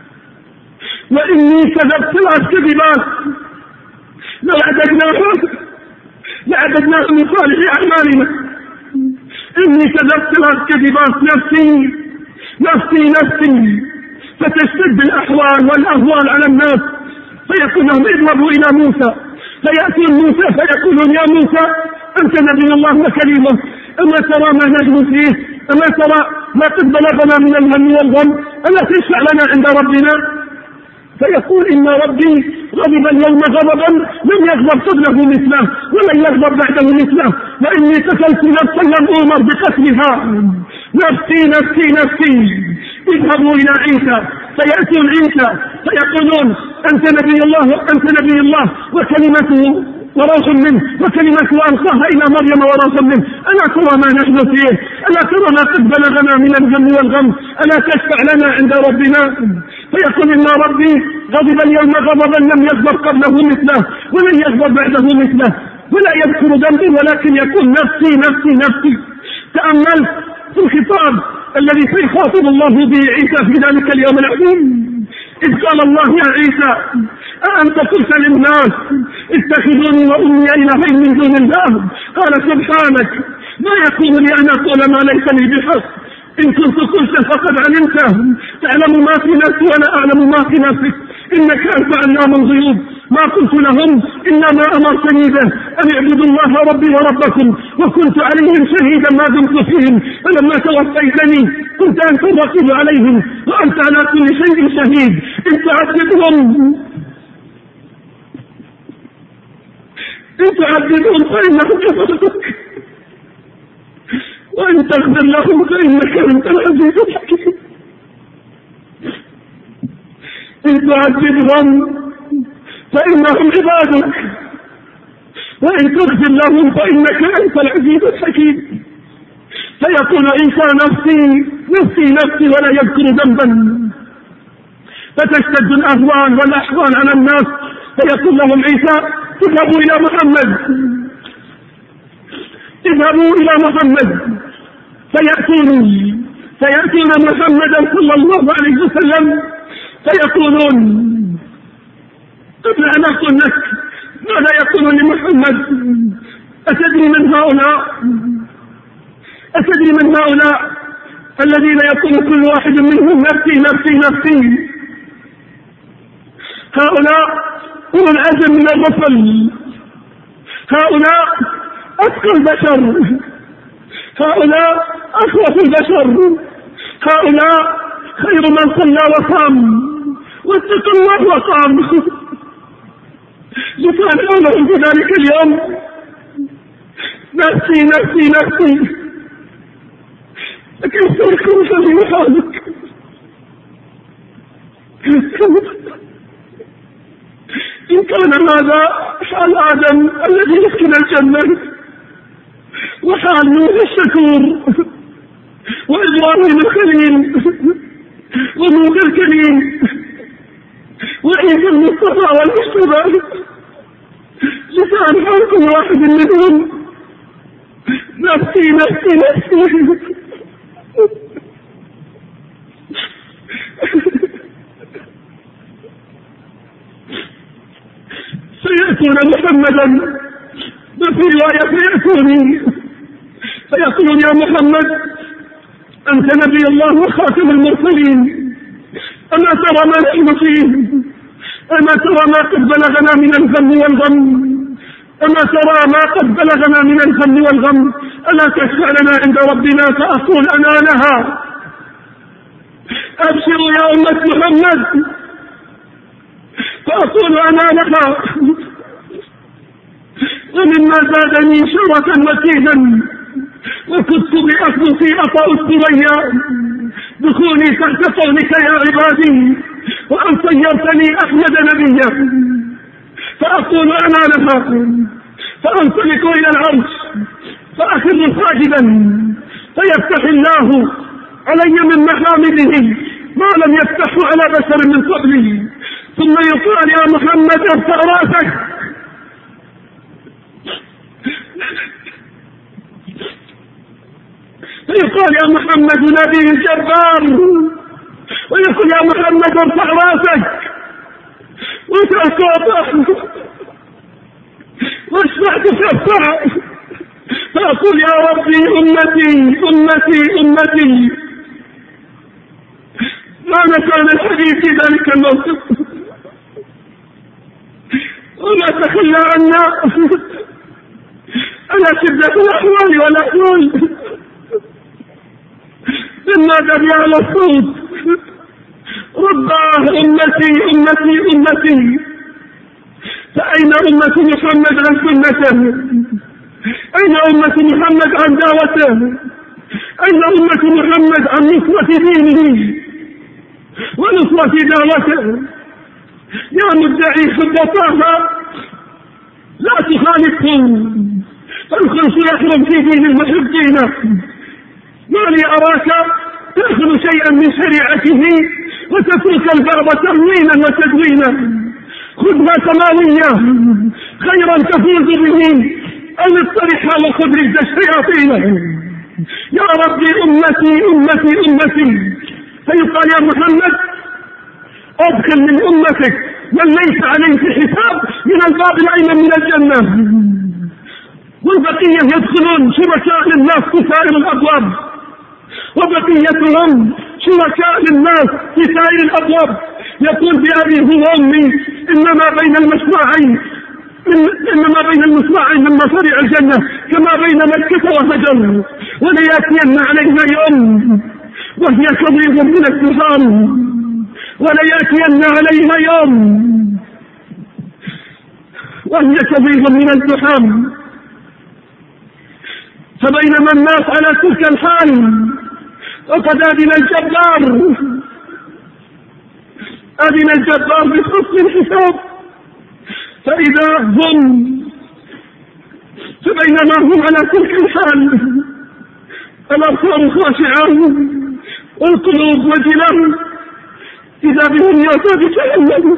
وإني كذبت ثلاث كذبات لو عددناهم لعددناهم من صالح أعمالنا. إني كذبت ثلاث كذبات نفسي نفسي نفسي. فتشتد الأحوال والأهوال على الناس فيقول لهم اذهبوا إلى موسى فيأتون موسى فيقولون يا موسى أنت نبي الله وكليمه أما ترى ما نحن فيه أما ترى ما قد بلغنا من الهم والغم ألا تشفع لنا عند ربنا. فيقول إن ربي غضب اليوم غضبا لم يغضب قبله مثله ولن يغضب بعده مثله، وإني قتلت نفسا لم أؤمر بقتلها نفسي نفسي نفسي. اذهبوا إلى عيسى فيأتون عيسى فيقولون أنت نبي الله أنت نبي الله وكلمته وروح منه وكلمته ألقاها إلى مريم وروح منه ألا ترى ما نحن فيه ألا ترى ما قد بلغنا من الهم والغم ألا تشفع لنا عند ربنا. فيقول إن ربي غضب اليوم غضبا لم يغضب قبله مثله ولن يغضب بعده مثله ولا يذكر ذنبي ولكن يقول نفسي نفسي نفسي. تأملت في الخطاب الذي سيخاطب الله به عيسى في ذلك اليوم العظيم إذ قال الله يا عيسى أأنت قلت للناس اتخذوني وأمي إلهين من دون الله قال سبحانك ما يكون لي أن أقول ما ليس لي بحق إن كنت قلت فقد علمته، تعلم ما في نفسي ولا أعلم ما في نفسك، إنك أنت علام الغيوب. ما قلت لهم إلا ما أمرتني به، أن اعبدوا الله ربي وربكم، وكنت عليهم شهيدا ما دمت فيهم، فلما توفيتني كنت أنت الرقيب عليهم وأنت على كل شيء شهيد. إن تعذبهم إن تعذبهم فإنهم عبادك، وإن تغفر لهم فإنك أنت العزيز الحكيم. إن تعذبهم فإنهم عبادك، وإن تغفر لهم فإنك أنت العزيز الحكيم. فيقول عيسى نفسي نفسي نفسي ولا يذكر ذنبا، فتشتد الأهوال والأحوال على الناس، فيقول لهم عيسى اذهبوا إلى محمد اذهبوا إلى محمد فيأتون فيأتون محمدا صلى الله عليه وسلم فيقولون قبل أن أقول لك ماذا يقولون لمحمد؟ أتدري من هؤلاء أتدري من هؤلاء الذين يقول كل واحد منهم نفسي نفسي نفسي؟ هؤلاء أولو العزم من الرسل، هؤلاء أتقى البشر، هؤلاء أخوف البشر، هؤلاء خير من صلى وصام واتقى الله وصام. يطالعونهم في ذلك اليوم نفسي نفسي نفسي، لكن تركوا في حالك. إن كان هذا حال آدم الذي يسكن الجنة، وحال نوح الشكور، وإبراهيم الخليل، ونوح الكريم، وعيسى المصطفى والمجتبى، لسان حال كل واحد منهم نفسي نفسي نفسي. سيأتون محمدا، وفي رواية سيأتوني فيقولون يا محمد أنت نبي الله وخاتم المرسلين، أما ترى ما نحن فيه؟ أما ترى ما قد بلغنا من الهم والغم؟ أما ترى ما قد بلغنا من الهم والغم؟ ألا تشفع لنا عند ربنا؟ فأقول أنا لها. أبشروا يا أمة محمد، فأقول أنا لها. ومما زادني شرفا وكيدا وكنت بأخذ في أطاء الثريا دخولي تحت قولك يا عبادي، وأن صيرتني أحمد نبيا، فأقول أنا لها. فأنطلق إلى العرش فأخذ ساجدا، فيفتح الله علي من محامده ما لم يفتحه على بشر من قبلي، ثم يقال يا محمد ارفع راسك. فيقال يا محمد نبي الجبار، ويقول يا محمد ارفع راسك وتأكد واشفع تشفع. فأقول يا ربي أمتي أمتي أمتي. ما كان الحديث في ذلك الموقف وما تخلى عنا على شدة الأحوال والأحوال مما دل على الصوت رباه أمتي أمتي أمتي. فأين أمة محمد عن سنته؟ أين أمة محمد عن دعوته؟ أين أمة محمد عن نصرة دينه ونصرة دعوته؟ يا مدعي حبطاها لا تخالفهم، فالخلف يحرم في دين المحبين. ما لي أراك تأخذ شيئا من شريعته وتترك البعض تهوينا وتدوينا. خذها سماوية خيرا تفوز به، أو اصطلحها وخذ رجز الشياطين. يا ربي أمتي أمتي أمتي. فيقال يا محمد أدخل من أمتك من ليس عليه حساب من الباب الأيمن من الجنة، والبقية يدخلون شركاء للناس في سائر الأبواب. وبقيتهم شركاء للناس في سائر الأبواب. يقول بأبي هو أمي إنما بين المصراعين إنما بين المصراعين من مصارع الجنة كما بين مكة وهجر، وليأتين علينا يوم وهي كظيظ من الدخان، وليأتين عليها يوم وهي كظيظ من الدخان. فبينما الناس على تلك الحال وقد أذن الجبار أذن الجبار بحسن الحساب، فإذا هم فبينما هم على تلك الحال الأبصار خاشعة والقلوب وجلة، إذا بهم يأتى بجهنم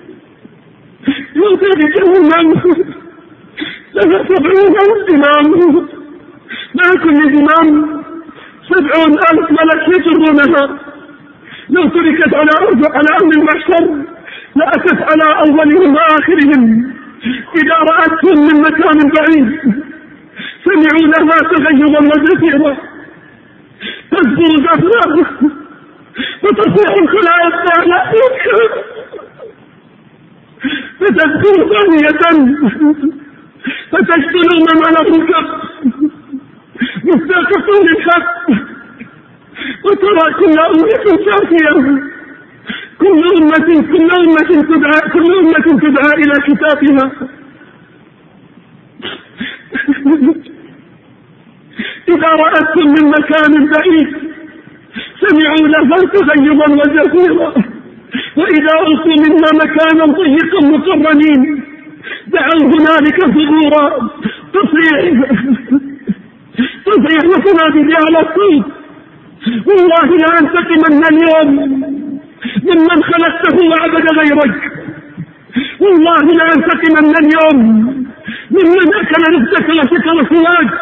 يأتى بجهنم لها سبعون زمام، مع كل زمام سبعون ألف ملك يجرونها. لو تركت على أرض على أرض المحشر لأتت على أولهم وآخرهم، إذا رأتهم من مكان بعيد سمعوا لها تغيظا وزفيرا، تزفر زفرا وتصيح الخلايا الطاهية فتزفر ثانية فتشتل من على الركب مستاقة للحق، وترى كل أمة شاكية، كل أمة كل أمة تدعى كل أمة تدعى إلى كتابها. إذا رأتهم من مكان بعيد سمعوا لها تغيظا وزفيرا، وإذا ألقوا منا مكانا ضيقا مقرنين دعوا هنالك ثبورا، تصيح تصيح وتنادي بأعلى الصوت: والله لا أنتقمن اليوم ممن خلقته وعبد غيرك، والله لا أنتقمن اليوم ممن أكل رزقك وسكر سواك.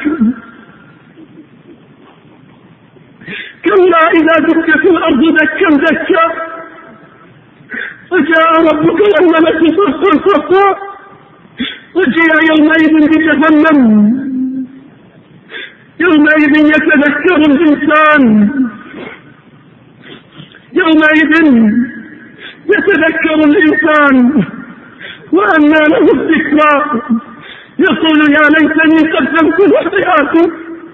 كلا إذا دكت الأرض دكا دكا وجاء ربك والملك صفا صفا وجيء يومئذ بجهنم، يومئذ يتذكر الإنسان يومئذ يتذكر الإنسان وأنى له الذكرى، يقول يا ليتني قدمت لحياتي.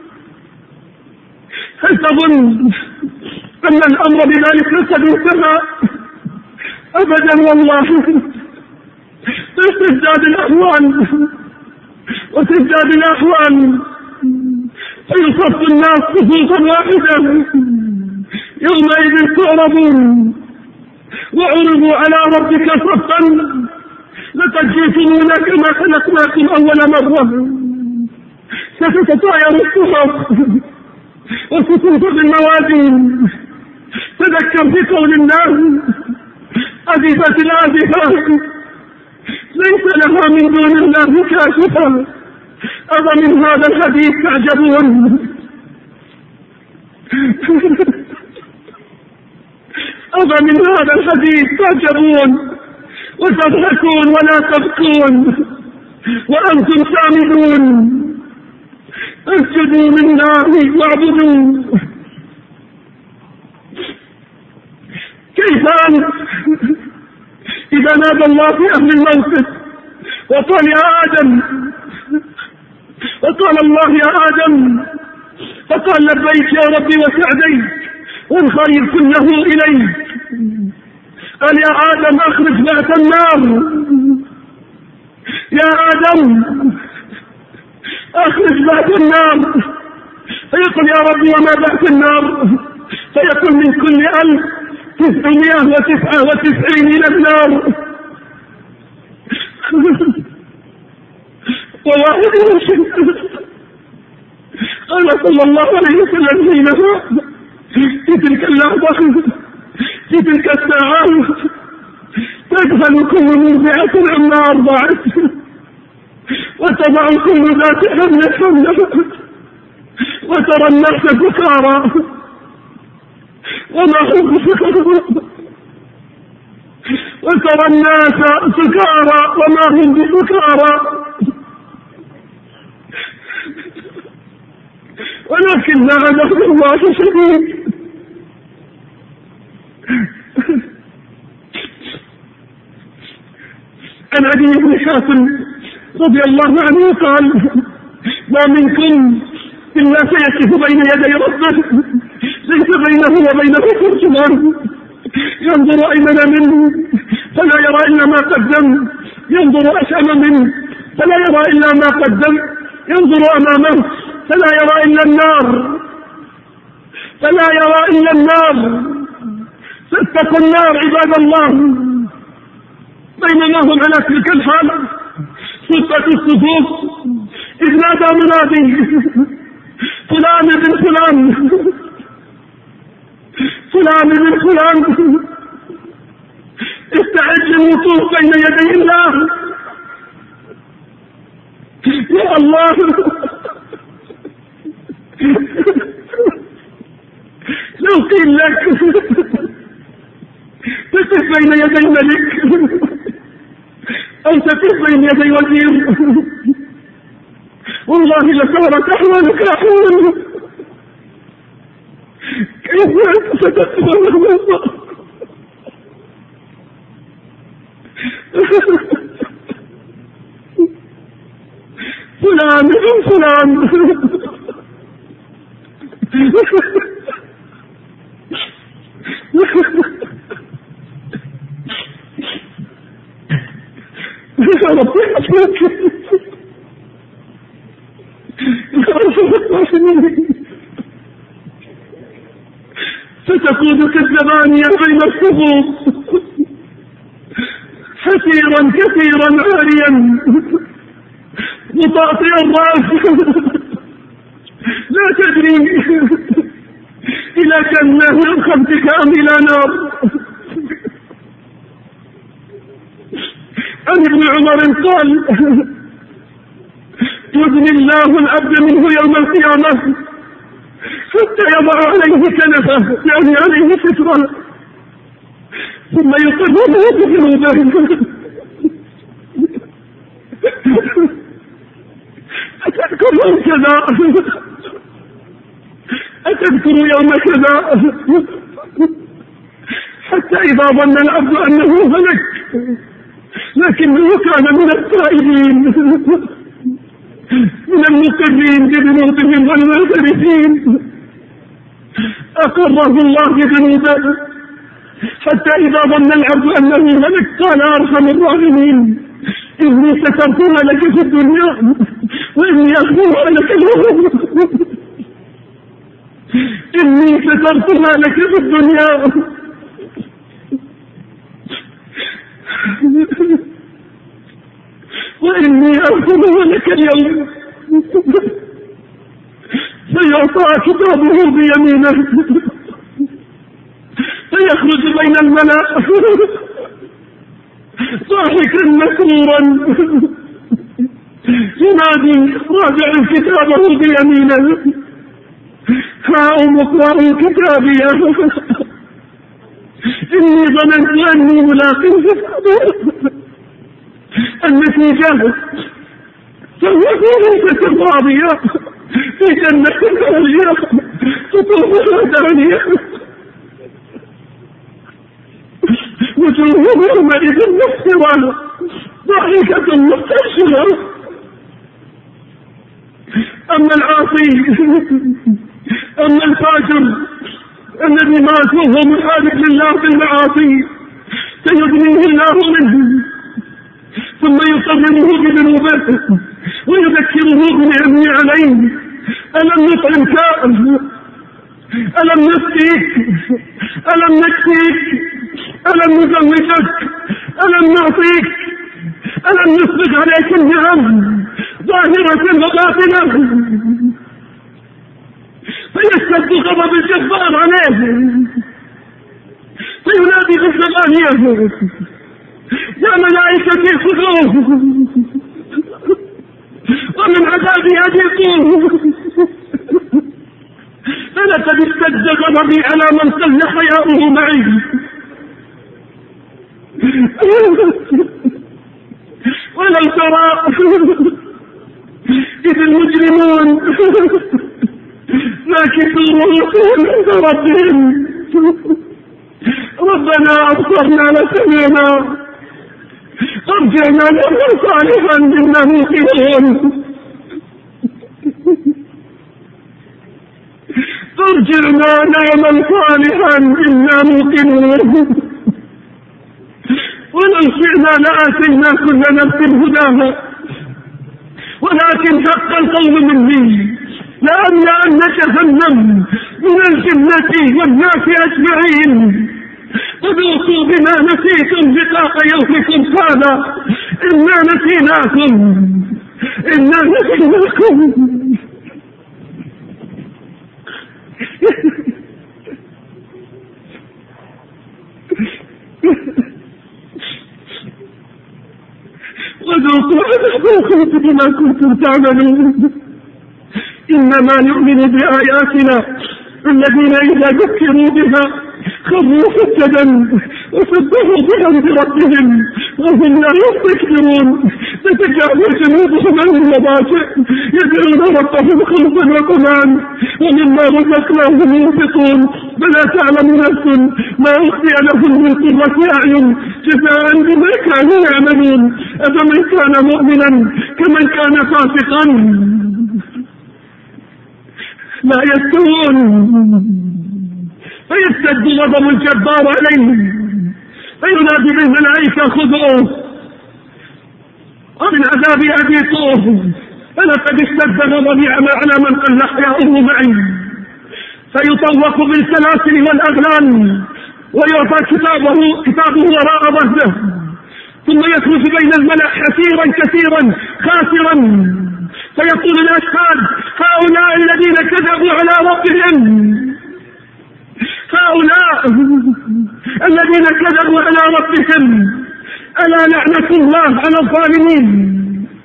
هل تظن أن الأمر بذلك قد انتهى؟ أبدا والله، تزداد الأهوال وتزداد الأهوال، فيصف الناس صفوفا واحدة يومئذ تعرضون وعرضوا على ربك صفا لقد جئتمونا كما خلقناكم أول مرة. ستتطاير الصحف وستوفى بالموازين. تذكر في قول الله: أزفت الآزفة ليس لها من دون الله كاشفة. أفمن هذا الحديث تعجبون أفمن هذا الحديث تعجبون وتضحكون ولا تبكون وأنتم سامدون. اسجدوا لله واعبدوا. كيف أنت إذا نادى الله في أهل الموقف وقال يا آدم، وقال الله يا آدم، فقال لبيك يا ربي وسعديك والخير كله إليك. قال يا آدم أخرج بعث النار، يا آدم أخرج بعث النار. فيقول يا ربي وما بعث النار؟ فيقول من كل ألف تسعمائة وتسعة وتسعين إلى النار وواحد يشرك. قال صلى الله عليه وسلم حينها في تلك اللحظة في تلك الساعة تذهل كل مرضعة عما أرضعت وتضع كل ذات حمل حملها وترى الناس سكارى وما هم بسكارى وترى الناس سكارى وما هم بسكارى ولا لكن عذاب الله شديد. عن عدي بن حاتم رضي الله عنه قال: ما منكم إلا سيقف بين يدي ربه ليس بينه وبينه ترجمان، ينظر أيمن منه فلا يرى إلا ما قدم، ينظر أشأم منه فلا يرى إلا ما قدم، ينظر أمامه فلا يرى إلا النار فلا يرى إلا النار. فاتقوا النار عباد الله. بينما هم على تلك الحال صفت الصفوف إذ نادى منادي: فلان بن فلان فلان بن فلان استعد للوقوف بين يدي الله. يا الله، لو قيل لك تقف بين يدي ملك أو تقف بين يدي وزير والله لصارت أحوالك أحوال. كيف أنت ستقبل الله؟ فلان من فلان يا رب يحفظك ستقودك الزمانية بين الصفوف حسيرا كثيرا عاريا مطاطئ الرأس لا تدري إلى جنة يرخمتك أم إلى نار. عن ابن عمر قال: يدني الله العبد منه يوم القيامة حتى يضع عليه كنفه يعني عليه سترة ثم يقرره بذنوبه. أتذكر يوم كذا، أتذكر يوم كذا، حتى إذا ظن العبد أنه هلك لكنه كان من التائبين من المقرين بذنوبهم والمعترفين أقره الله بذنوبه حتى إذا ظن العبد أنه هلك قال أرحم الراحمين: إني سترتها لك في الدنيا وإني أخبرها لك اليوم. إني سترتها لك في الدنيا وإني أخبرها لك اليوم. فيعطى كتابه بيمينه فيخرج بين الملأ ضاحكا مسرورا ينادي راجع كتابه بيمينه: هاؤم اقرأوا كتابي إني ظننت أني ملاق حسابي. النتيجة فهو في ليلة راضية في جنة عالية قطوفها دانية وجوه يومئذ مسفرة ضاحكة مستبشرة. أما العاصي أما الفاجر الذي مات وهو محارب لله بالمعاصي سيدنيه الله منه ثم يصغره بذنوبه ويذكره بنعمه عليه: ألم نطعمك؟ ألم نسقيك؟ ألم نكفيك؟ ألم نزوجك؟ ألم نعطيك؟ ألم نسبق عليك النعم ظاهرة وباطنة؟ فيشتد غضب الجبار عليه فينادي في الزبانية: يا ملائكتي خذوه ومن عذابي أذيقوه، فلقد اشتد غضبي على من صلى حياؤه معي. ولو ترى إذ المجرمون ناكسوا رؤوسهم عند ربهم ربنا أبصرنا وسمعنا ارجعنا نعمل صالحا إنا موقنون ارجعنا نعمل صالحا إنا موقنون ولو شئنا لآتينا كل نفس هداها ولكن حق القول مني لأملأن جهنم من الجنة والناس أجمعين وذوقوا بما نسيتم لقاء يومكم هذا إنا نسيناكم إنا نسيناكم وذوقوا عذاب بما كنتم تعملون إنما يؤمن بآياتنا الذين إذا ذكروا بها خروا سجدا وسبحوا بحمد ربهم وهم لا يستكبرون تتجاوز جنوبهم عن المضاجع يدعون ربهم خوفا وطمعا ومما رزقناهم ينفقون فلا تعلم نفس ما أخفي لهم من قرة أعين جزاء بما كانوا يعملون أفمن كان مؤمنا كمن كان فاسقا لا يستوون فيستد غضب الجبار عليهم فينادي بالملائكة خذوه ومن عذاب أذيقوه فلقد اشتد غضبي على من قل أحياؤه معي فيطوق بالسلاسل والأغلال ويعطى كتابه كتابه وراء ظهره ثم يخرج بين الملأ حسيرا كثيرا خاسرا فيقول الأشهاد هؤلاء الذين كذبوا على ربهم هؤلاء الذين كذبوا على ربهم ألا لعنة الله على الظالمين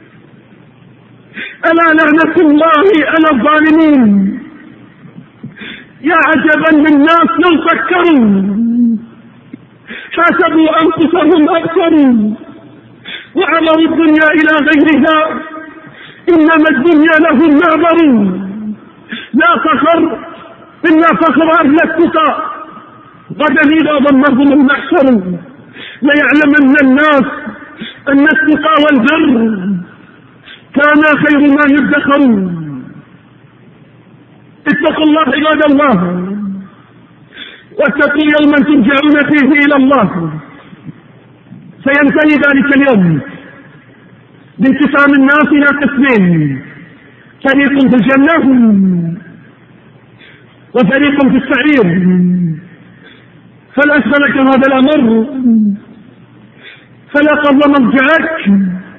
ألا لعنة الله على الظالمين يا عجبا للناس لو فكروا حسبوا أنفسهم أبصروا وعمروا الدنيا إلى غيرها إنما الدنيا لهم معبر لا فخر إلا فخر أهل التقى غدا إذا ضمهم المحشر ليعلمن الناس أن التقى والبر كان خير ما يدخر. اتقوا الله عباد الله واتقوا يوما ترجعون فيه إلى الله. سينتهي ذلك اليوم بانقسام الناس إلى قسمين، فريق في الجنة وفريق في السعير. فلا أسألك هذا الأمر فلا قضى مرجعك.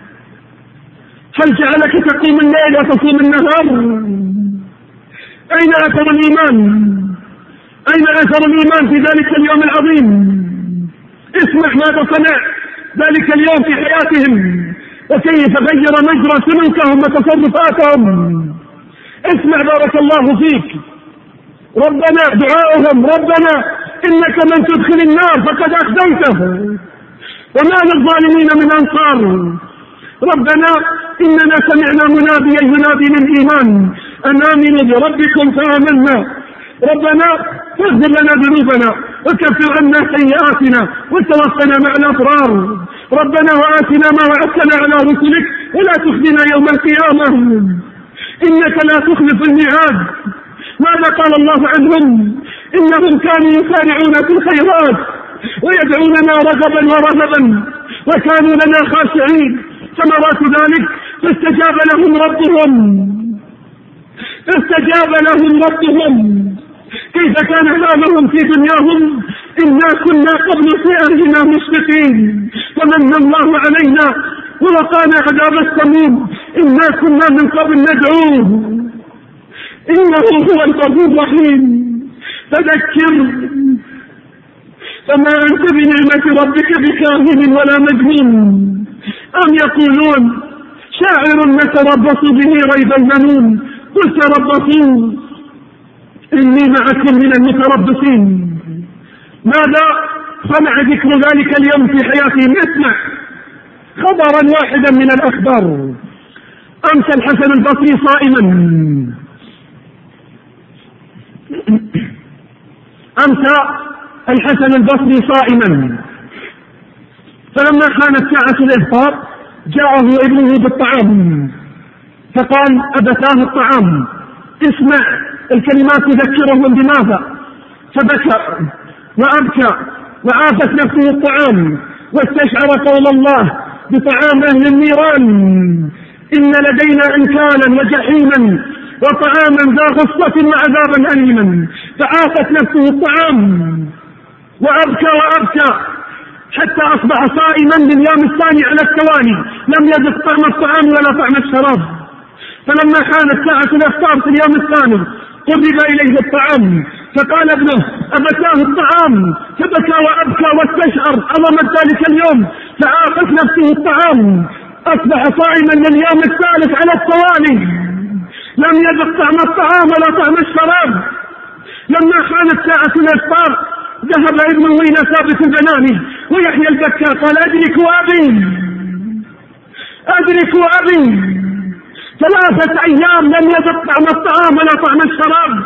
هل جعلك تقوم الليل وتصوم النهار؟ أين أثر الإيمان؟ أين أثر الإيمان في ذلك اليوم العظيم؟ اسمع ماذا صنع ذلك اليوم في حياتهم وكيف غير مجرى سلوكهم وتصرفاتهم. اسمع بارك الله فيك. ربنا دعاؤهم ربنا إنك من تدخل النار فقد أخزيته وما للظالمين من أنصار. ربنا إننا سمعنا مناديا ينادي للإيمان أن آمنوا بربكم فآمنا. ربنا فاغفر لنا ذنوبنا وكفر عنا سيئاتنا وتوفنا مع الأبرار. ربنا وآتنا ما وعدتنا على رسلك ولا تخزنا يوم القيامة إنك لا تخلف الميعاد. ماذا قال الله عنهم؟ إنهم كانوا يسارعون في الخيرات ويدعوننا رغبا ورهبا وكانوا لنا خاشعين. ثمرات ذلك فاستجاب لهم ربهم فاستجاب لهم ربهم كيف كان حالهم في دنياهم؟ إنا كنا قبل في أهلنا مشفقين فمن الله علينا ووقانا عذاب السموم. إنا كنا من قبل ندعوه إنه هو الغفور الرحيم. فذكر فما أنت بنعمة ربك بكاهن ولا مجنون. أم يقولون شاعر نتربص به ريب المنون. قل تربصوا إني معكم من المتربصين. ماذا صنع ذكر ذلك اليوم في حياتهم؟ اسمع خبرا واحدا من الأخبار. أمس الحسن البصري صائما أمسى الحسن البصري صائما، فلما كانت ساعة الإفطار جاءه ابنه بالطعام فقال أبتاه الطعام، اسمع الكلمات تذكرهم بماذا، فبكى وأبكى وعافت نفسه الطعام واستشعر قول الله بطعام أهل النيران إن لدينا إنكالا وجحيما وطعاما ذا غصة وعذابا أليما، فعافت نفسه الطعام وأبكى وأبكى حتى أصبح صائما لليوم الثاني على التوالي، لم يذق طعم الطعام ولا طعم الشراب. فلما كانت ساعة الإفطار في اليوم الثاني قرب إليه الطعام فقال ابنه أبتاه الطعام، فبكى وأبكى واستشعر عظمة ذلك اليوم فعافت نفسه الطعام، أصبح صائما لليوم الثالث على التوالي، لم يذق طعم الطعام ولا طعم الشراب. لما كانت ساعة الإفطار ذهب ابنه إلى ثابت البناني ويحيى البكى قال أدركوا أبي أدركوا أبي، ثلاثة أيام لم يذق طعم الطعام ولا طعم الشراب،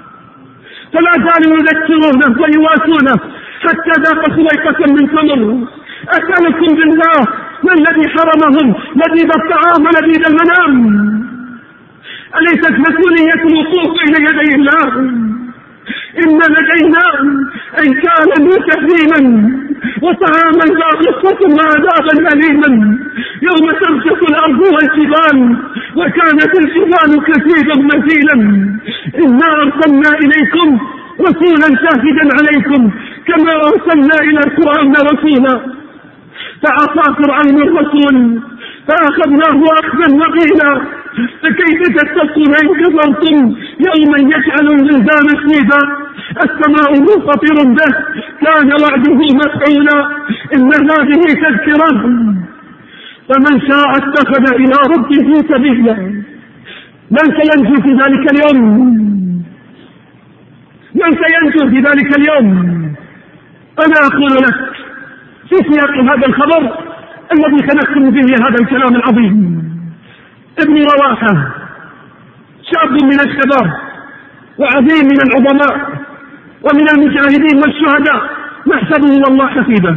فلا زالوا يذكرونه ويواسونه حتى ذاق سويقة من تمر. أسألكم بالله ما الذي حرمهم لذيذ الطعام ولذيذ المنام؟ أليست مسؤولية الوقوف بين يدي الله؟ إن لدينا إنكالا وتحريما وطعاما ذا غصة وعذابا أليما يوم ترجف الأرض والجبال وكانت الجبال كثيبا مثيلا، إنا أرسلنا إليكم رسولا شاهدا عليكم كما أرسلنا إلى فرعون رسولا فعصى فرعون الرسول فأخذناه أخذا وبيلا، فكيف تتقون إن كفرتم يوما يجعل الولدان شيبا السماء منفطر به كان وعده مفعولا، إن هذه تذكرة فمن شاء اتخذ إلى ربه سبيلا. من سينجو في ذلك اليوم؟ من سينجو في ذلك اليوم؟ أنا أقول لك في سياق هذا الخبر الذي سنختم به هذا الكلام العظيم، ابن رواحة شاب من الشباب وعظيم من العظماء ومن المجاهدين والشهداء نحسبه والله حسيبه،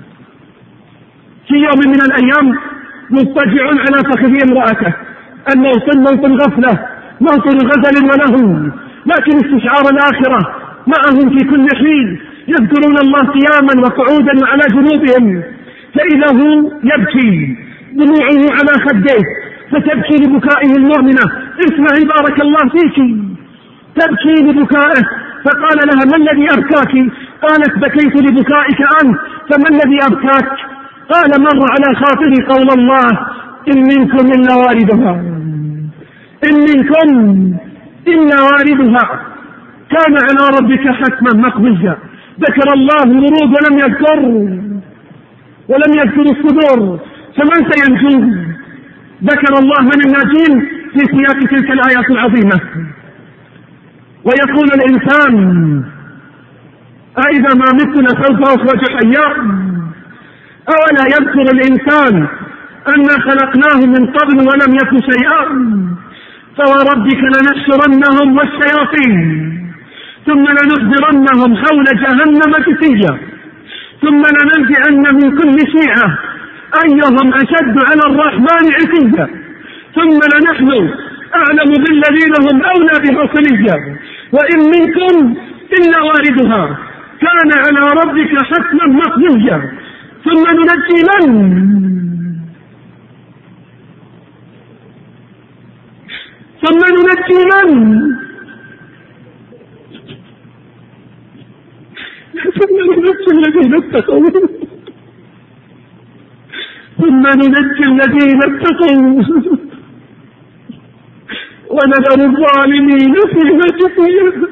في يوم من الأيام مضطجع على فخذ امرأته، الموت موت الغفلة موت غزل وله، لكن استشعار الآخرة معهم في كل حين، يذكرون الله قياما وقعودا وعلى جنوبهم، فإذا هو يبكي دموعه على خديه فتبكي لبكائه المؤمنة، اسمعي بارك الله فيك، تبكي لبكائه، فقال لها ما الذي أبكاك؟ قالت بكيت لبكائك أنت، فما الذي أبكاك؟ قال مر على خاطري قول الله إن منكم إلا واردها إن منكم إلا واردها كان على ربك حتما مقضيا. ذكر الله الورود ولم يذكر ولم يذكر الصدور، فمن سينجو؟ ذكر الله من الناجين في سياق تلك الآيات العظيمة. ويقول الإنسان أإذا ما مت لسوف أخرج حيا، أولا يذكر الإنسان أنا خلقناه من قبل ولم يك شيئا، فوربك لنحشرنهم والشياطين ثم لنحضرنهم حول جهنم جثيا ثم لننزعن من كل شيعة أيهم أشد على الرحمن عتيا ثم لنحن أعلم بالذين هم أولى بها صليا وإن منكم إلا واردها كان على ربك حتما مقضيا ثم ننجي من ثم ننجي من ثم ننجي الذين اتقوا ثم ننجي الذين اتقوا ونذر الظالمين فيها جثيا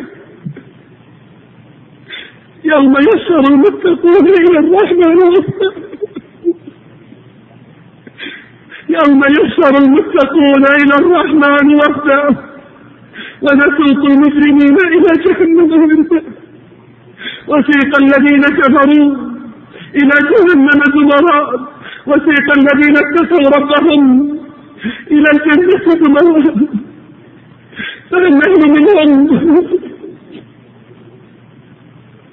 يوم يحشر المتقون إلى الرحمن وفدا يوم يحشر المتقون إلى الرحمن وفدا ونسوق المجرمين إلى جهنم وردا وسيق الذين كفروا إلى جهنم زمرا وسيق الذين اتقوا ربهم إلى الجنة زمرا فلنحن منهم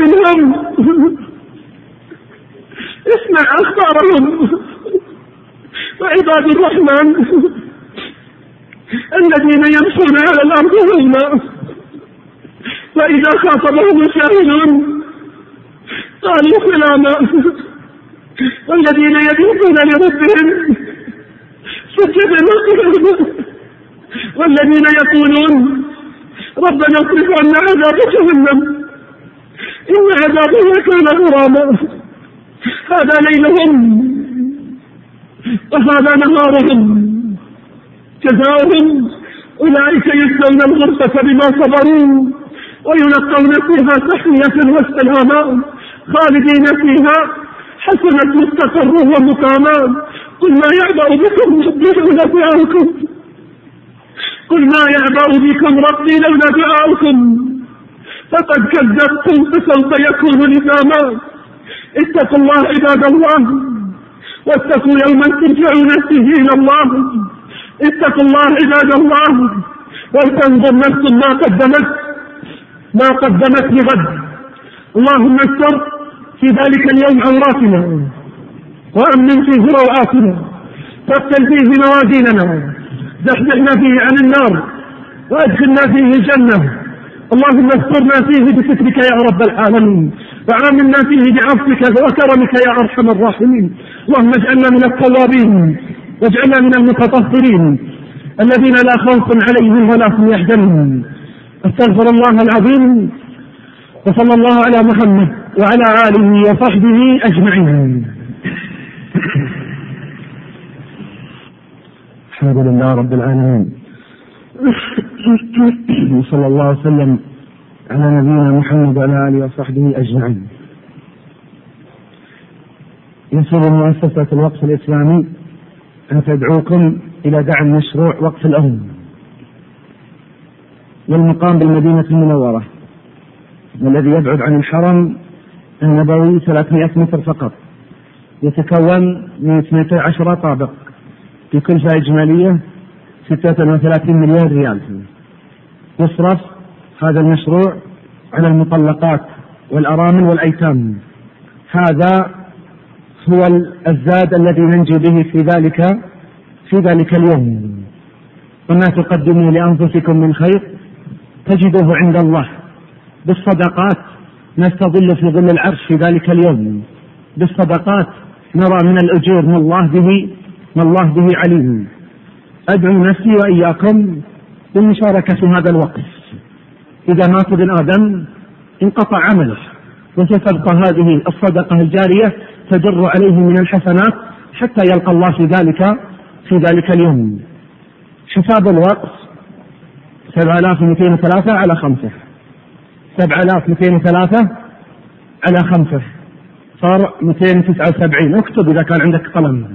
منهم اسمع أخبارهم. وعباد الرحمن الذين يمشون على الأرض هونا وإذا خاطبهم الجاهلون قالوا سلاما، والذين يبيتون لربهم سجدا وقياما، والذين يقولون ربنا اصرف عنا عذاب جهنم إن عذابها كان غراما. هذا ليلهم وهذا نهارهم، جزاؤهم أولئك يجزون الغرفة بما صبروا ويلقون فيها تحية وسلاما خالدين فيها حسنت مستقر ومقاما. قل ما يعبأ بكم ربي لولا دعاؤكم قل ما يعبأ بكم ربي لولا دعاؤكم فقد كذبتم فسوف يكون لزاما. اتقوا الله عباد الله واتقوا يوما ترجعون فيه إلى الله. اتقوا الله عباد الله ولتنظر نفس ما قدمت ما قدمت لغد. اللهم استر في ذلك اليوم عوراتنا وأمن فيه روعاتنا، فاغسل فيه موازيننا، زحزحنا فيه عن النار وأدخلنا فيه الجنة. اللهم استرنا فيه بسترك يا رب العالمين، وعاملنا فيه بعفوك وكرمك يا أرحم الراحمين. اللهم اجعلنا من التوابين واجعلنا من المتطهرين الذين لا خوف عليهم ولا هم يحزنون. استغفر الله العظيم، وصلى الله على محمد وعلى آله وصحبه أجمعين. الحمد لله رب العالمين، وصلى الله وسلم على نبينا محمد وعلى آله وصحبه أجمعين. يسر مؤسسة الوقف الإسلامي أن تدعوكم إلى دعم مشروع وقف الأم والمقام بالمدينة المنورة، والذي يبعد عن الحرم النبوي ثلاثمائة متر فقط، يتكون من اثنتي عشرة طابق بكلفة إجمالية ستة وثلاثين مليون ريال. يصرف هذا المشروع على المطلقات والأرامل والأيتام. هذا هو الزاد الذي ننجو به في ذلك في ذلك اليوم. وما تقدموا لأنفسكم من خير تجدوه عند الله. بالصدقات نستظل في ظل العرش في ذلك اليوم. بالصدقات نرى من الأجور ما الله به ما الله به عليم. أدعو نفسي وإياكم بالمشاركة في هذا الوقت. إذا مات ابن آدم انقطع عمله، وستبقى هذه الصدقة الجارية تجر عليه من الحسنات حتى يلقى الله في ذلك في ذلك اليوم. حساب الوقت سبعة آلاف ومئتين وثلاثة على خمسة سبعة آلاف ومئتين وثلاثة على خمسة صار مئتين وتسعة وسبعين. اكتب إذا كان عندك قلم.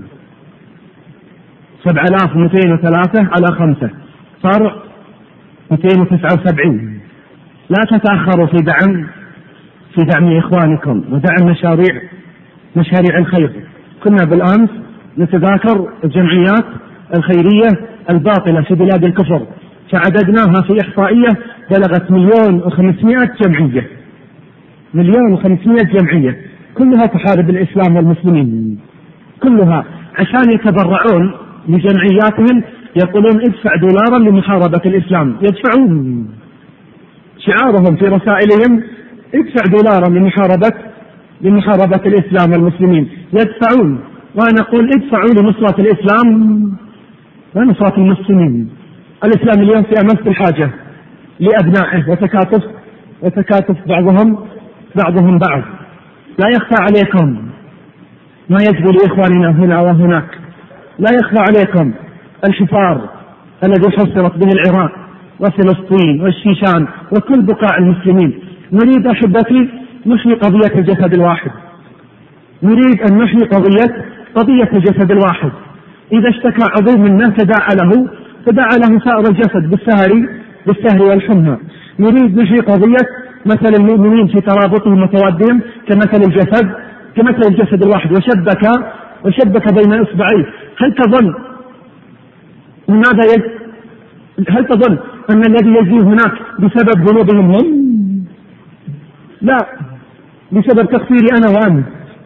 سبعة آلاف ومئتين وثلاثة على خمسة صار مئتين وتسعة وسبعين. لا تتأخروا في دعم في دعم إخوانكم ودعم مشاريع مشاريع الخير. كنا بالأمس نتذاكر الجمعيات الخيرية الباطلة في بلاد الكفر، فعددناها في إحصائية بلغت مليون وخمسمائة جمعية مليون وخمسمائة جمعية كلها تحارب الإسلام والمسلمين، كلها عشان يتبرعون لجمعياتهم. يقولون ادفع دولارا لمحاربة الإسلام، يدفعون. شعارهم في رسائلهم ادفع دولارا لمحاربة لمحاربة الإسلام والمسلمين، يدفعون. وأنا أقول ادفعوا لنصرة الإسلام ونصرة المسلمين. الإسلام اليوم في أمس الحاجة لأبنائه وتكاتف وتكاتف بعضهم بعضهم بعض. لا يخفى عليكم ما يجري لإخواننا هنا وهناك، لا يخفى عليكم الحفار الذي حصرت به العراق وفلسطين والشيشان وكل بقاع المسلمين. نريد أحبتي نحيي قضية الجسد الواحد، نريد أن نحيي قضية قضية الجسد الواحد. إذا اشتكى عضو منا تداعى له تداعى له سائر الجسد بالسهر بالسهر والحمى. نريد نحيي قضية مثل المؤمنين في ترابطهم وتوادهم كمثل الجسد كمثل الجسد الواحد، وشبك وشبك بين إصبعيه. هل تظن ماذا يج... هل تظن أن الذي يجري هناك بسبب ذنوبهم هم؟ لا، بسبب تقصيري أنا وأنت،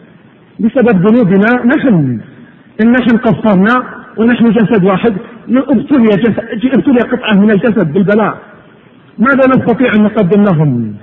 بسبب ذنوبنا نحن، إن نحن قصرنا ونحن جسد واحد، ابتلي, جسد ابتلي قطعة من الجسد بالبلاء. ماذا نستطيع أن نقدم لهم؟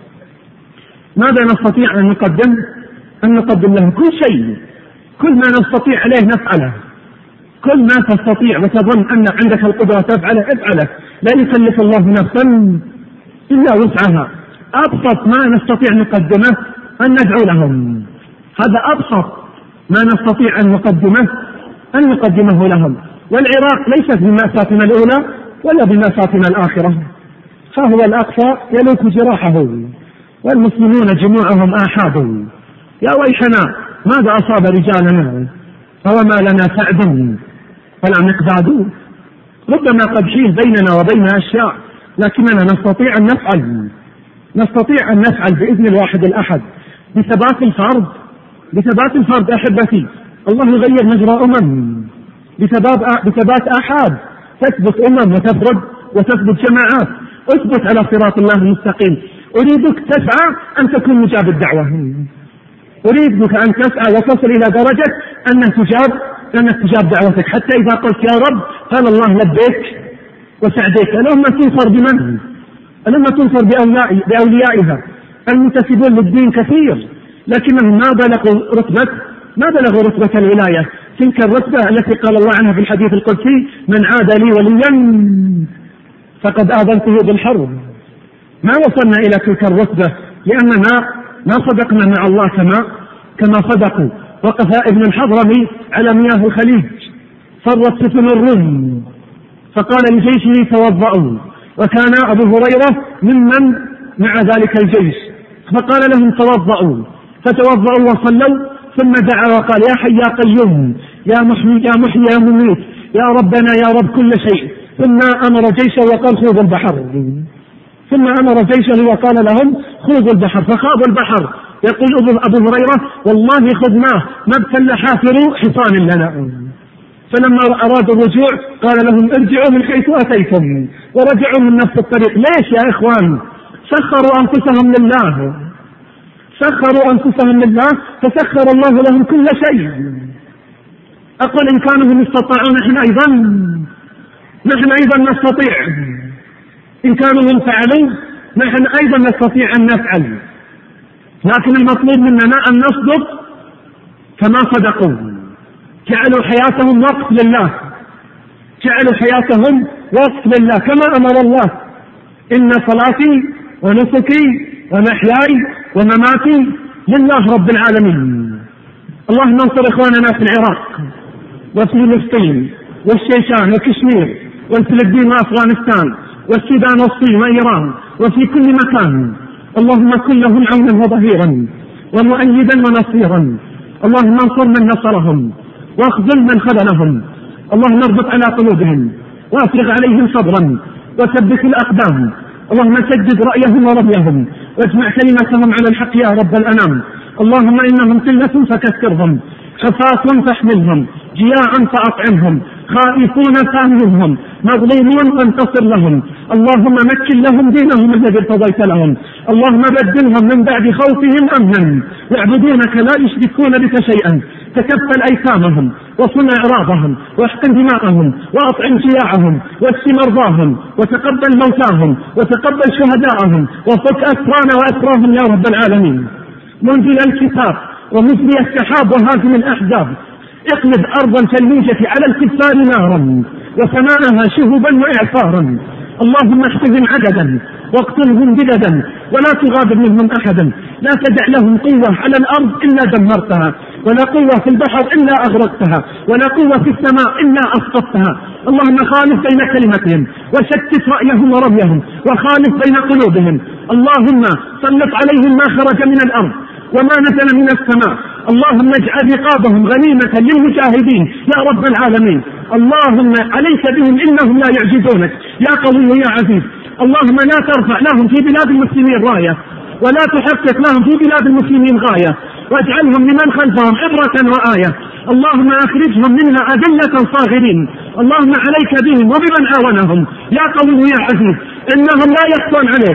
ماذا نستطيع أن نقدم؟ أن نقدم لهم كل شيء، كل ما نستطيع عليه نفعله، كل ما تستطيع وتظن أن عندك القدرة تفعله افعله، لا يكلف الله نفسا إلا وسعها. أبسط ما نستطيع نقدمه أن ندعو لهم، هذا أبسط ما نستطيع أن نقدمه أن نقدمه لهم. والعراق ليست بمأساتنا الأولى ولا بمأساتنا الآخرة، فهو الأقصى يلوك جراحه والمسلمون جموعهم آحاد. يا ويحنا ماذا أصاب رجالنا فوما لنا سعد فلا مقداد. ربما قد حيل بيننا وبين أشياء، لكننا نستطيع أن نفعل، نستطيع أن نفعل بإذن الواحد الأحد، بثبات الفرد، بثبات الفرد أحبتي الله يغير مجرى أمم، بثبات بثبات آحاد تثبت أمم وتفرد وتثبت جماعات. اثبت على صراط الله المستقيم. أريدك تسعى أن تكون مجاب الدعوة، أريدك أن تسعى وتصل إلى درجة أن تجاب أنك تجاب دعوتك، حتى إذا قلت يا رب قال الله لبيك وسعديك. ألما تنصر بمن؟ ألما تنصر بأوليائها المنتسبون للدين كثير، لكنهم ما بلغوا رتبة ما بلغوا رتبة الولاية، تلك الرتبة التي قال الله عنها في الحديث القدسي من عاد لي وليا فقد آذنته بالحرب. ما وصلنا إلى تلك الرتبة لأننا ما صدقنا مع الله كما كما صدقوا. وقف ابن الحضرمي على مياه الخليج فرت سفن الروم فقال لجيشه توضؤوا، وكان أبو هريرة ممن مع ذلك الجيش، فقال لهم توضؤوا فتوضؤوا وصلوا، ثم دعا وقال يا حي يا قيوم يا محيي يا محيي يا مميت يا ربنا يا رب كل شيء. ثم أمر جيشه وقال خوضوا البحر، ثم أمر جيشه وقال لهم خوضوا البحر فخاضوا البحر. يقول أبو هريرة والله خذناه ما ابتل حافر حصان لنا. فلما أرادوا الرجوع قال لهم ارجعوا من حيث أتيتم، ورجعوا من نفس الطريق. ليش يا إخوان؟ سخروا أنفسهم لله، سخروا أنفسهم لله فسخر الله لهم كل شيء. أقول إن كانوا هم استطاعوا نحن أيضا نحن أيضا نستطيع، إن كانوا هم فعلوا نحن أيضا نستطيع أن نفعل، لكن المطلوب مننا أن نصدق كما صدقوا. جعلوا حياتهم وقف لله، جعلوا حياتهم وقف لله كما أمر الله إن صلاتي ونسكي ومحياي ومماتي لله رب العالمين. اللهم انصر إخواننا في العراق وفي فلسطين والشيشان وكشمير والفلبين وأفغانستان والسودان والصين وإيران وفي كل مكان. اللهم كن لهم عونا وظهيرا ومؤيدا ونصيرا. اللهم انصر من نصرهم واخذل من خذلهم. اللهم اربط على قلوبهم وافرغ عليهم صبرا وثبت الأقدام. اللهم سدد رأيهم ورميهم واجمع كلمتهم على الحق يا رب الأنام. اللهم إنهم قلة فكثرهم، حفاة فاحملهم، جياعا فأطعمهم، خائفون فأمنهم، مظلومون فانتصر لهم. اللهم مكن لهم دينهم الذي ارتضيت لهم. اللهم بدلهم من بعد خوفهم أمنا يعبدونك لا يشركون بك شيئا. تكفل أيتامهم وصن إعراضهم واحقن دماءهم وأطعم جياعهم واشف مرضاهم وتقبل موتاهم وتقبل شهداءهم وفك أسرانا وأسراهم يا رب العالمين. منزل الكتاب ومجري السحاب وهازم الأحزاب، اقلب أرض الثلوجة على الكفار نارا وسماءها شهبا وإعصارا. اللهم احفظهم عددا واقتلهم بددا ولا تغادر منهم أحدا. لا تدع لهم قوة على الأرض إلا دمرتها، ولا قوة في البحر إلا أغرقتها، ولا قوة في السماء إلا أسقطتها. اللهم خالف بين كلمتهم وشتت رأيهم ورميهم وخالف بين قلوبهم. اللهم سلط عليهم ما خرج من الأرض وما نزل من السماء. اللهم اجعل رقابهم غنيمة للمجاهدين يا رب العالمين. اللهم عليك بهم إنهم لا يعجزونك يا قوي يا عزيز. اللهم لا ترفع لهم في بلاد المسلمين راية ولا تحقق لهم في بلاد المسلمين غاية، واجعلهم لمن خلفهم عبرة وآية. اللهم أخرجهم منها أذلة صاغرين. اللهم عليك بهم وبمن عاونهم يا قوي يا عزيز. إنهم لا يخفون عليك،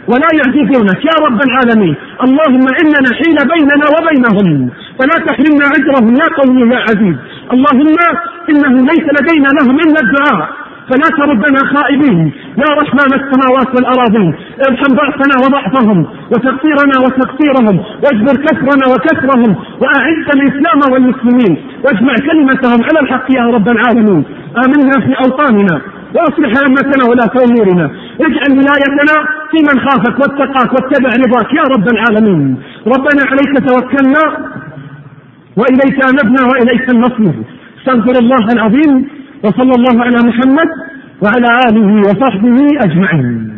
ولا يعجزونك يا رب العالمين. اللهم إننا حيل بيننا وبينهم فلا تحرمنا أجرهم يا قوي يا عزيز. اللهم إنه ليس لدينا لهم إلا الدعاء فلا تردنا خائبين يا رحمن السماوات والأراضين. ارحم ضعفنا وضعفهم وتقصيرنا وتقصيرهم واجبر كسرنا وكسرهم وأعز الإسلام والمسلمين واجمع كلمتهم على الحق يا رب العالمين. آمنا في أوطاننا واصلح أئمتنا ولاة أمورنا. اجعل ولايتنا في من خافك واتقاك واتبع رضاك يا رب العالمين. ربنا عليك توكلنا وإليك أنبنا وإليك النصير. استغفر الله العظيم وصلى الله على محمد وعلى آله وصحبه أجمعين.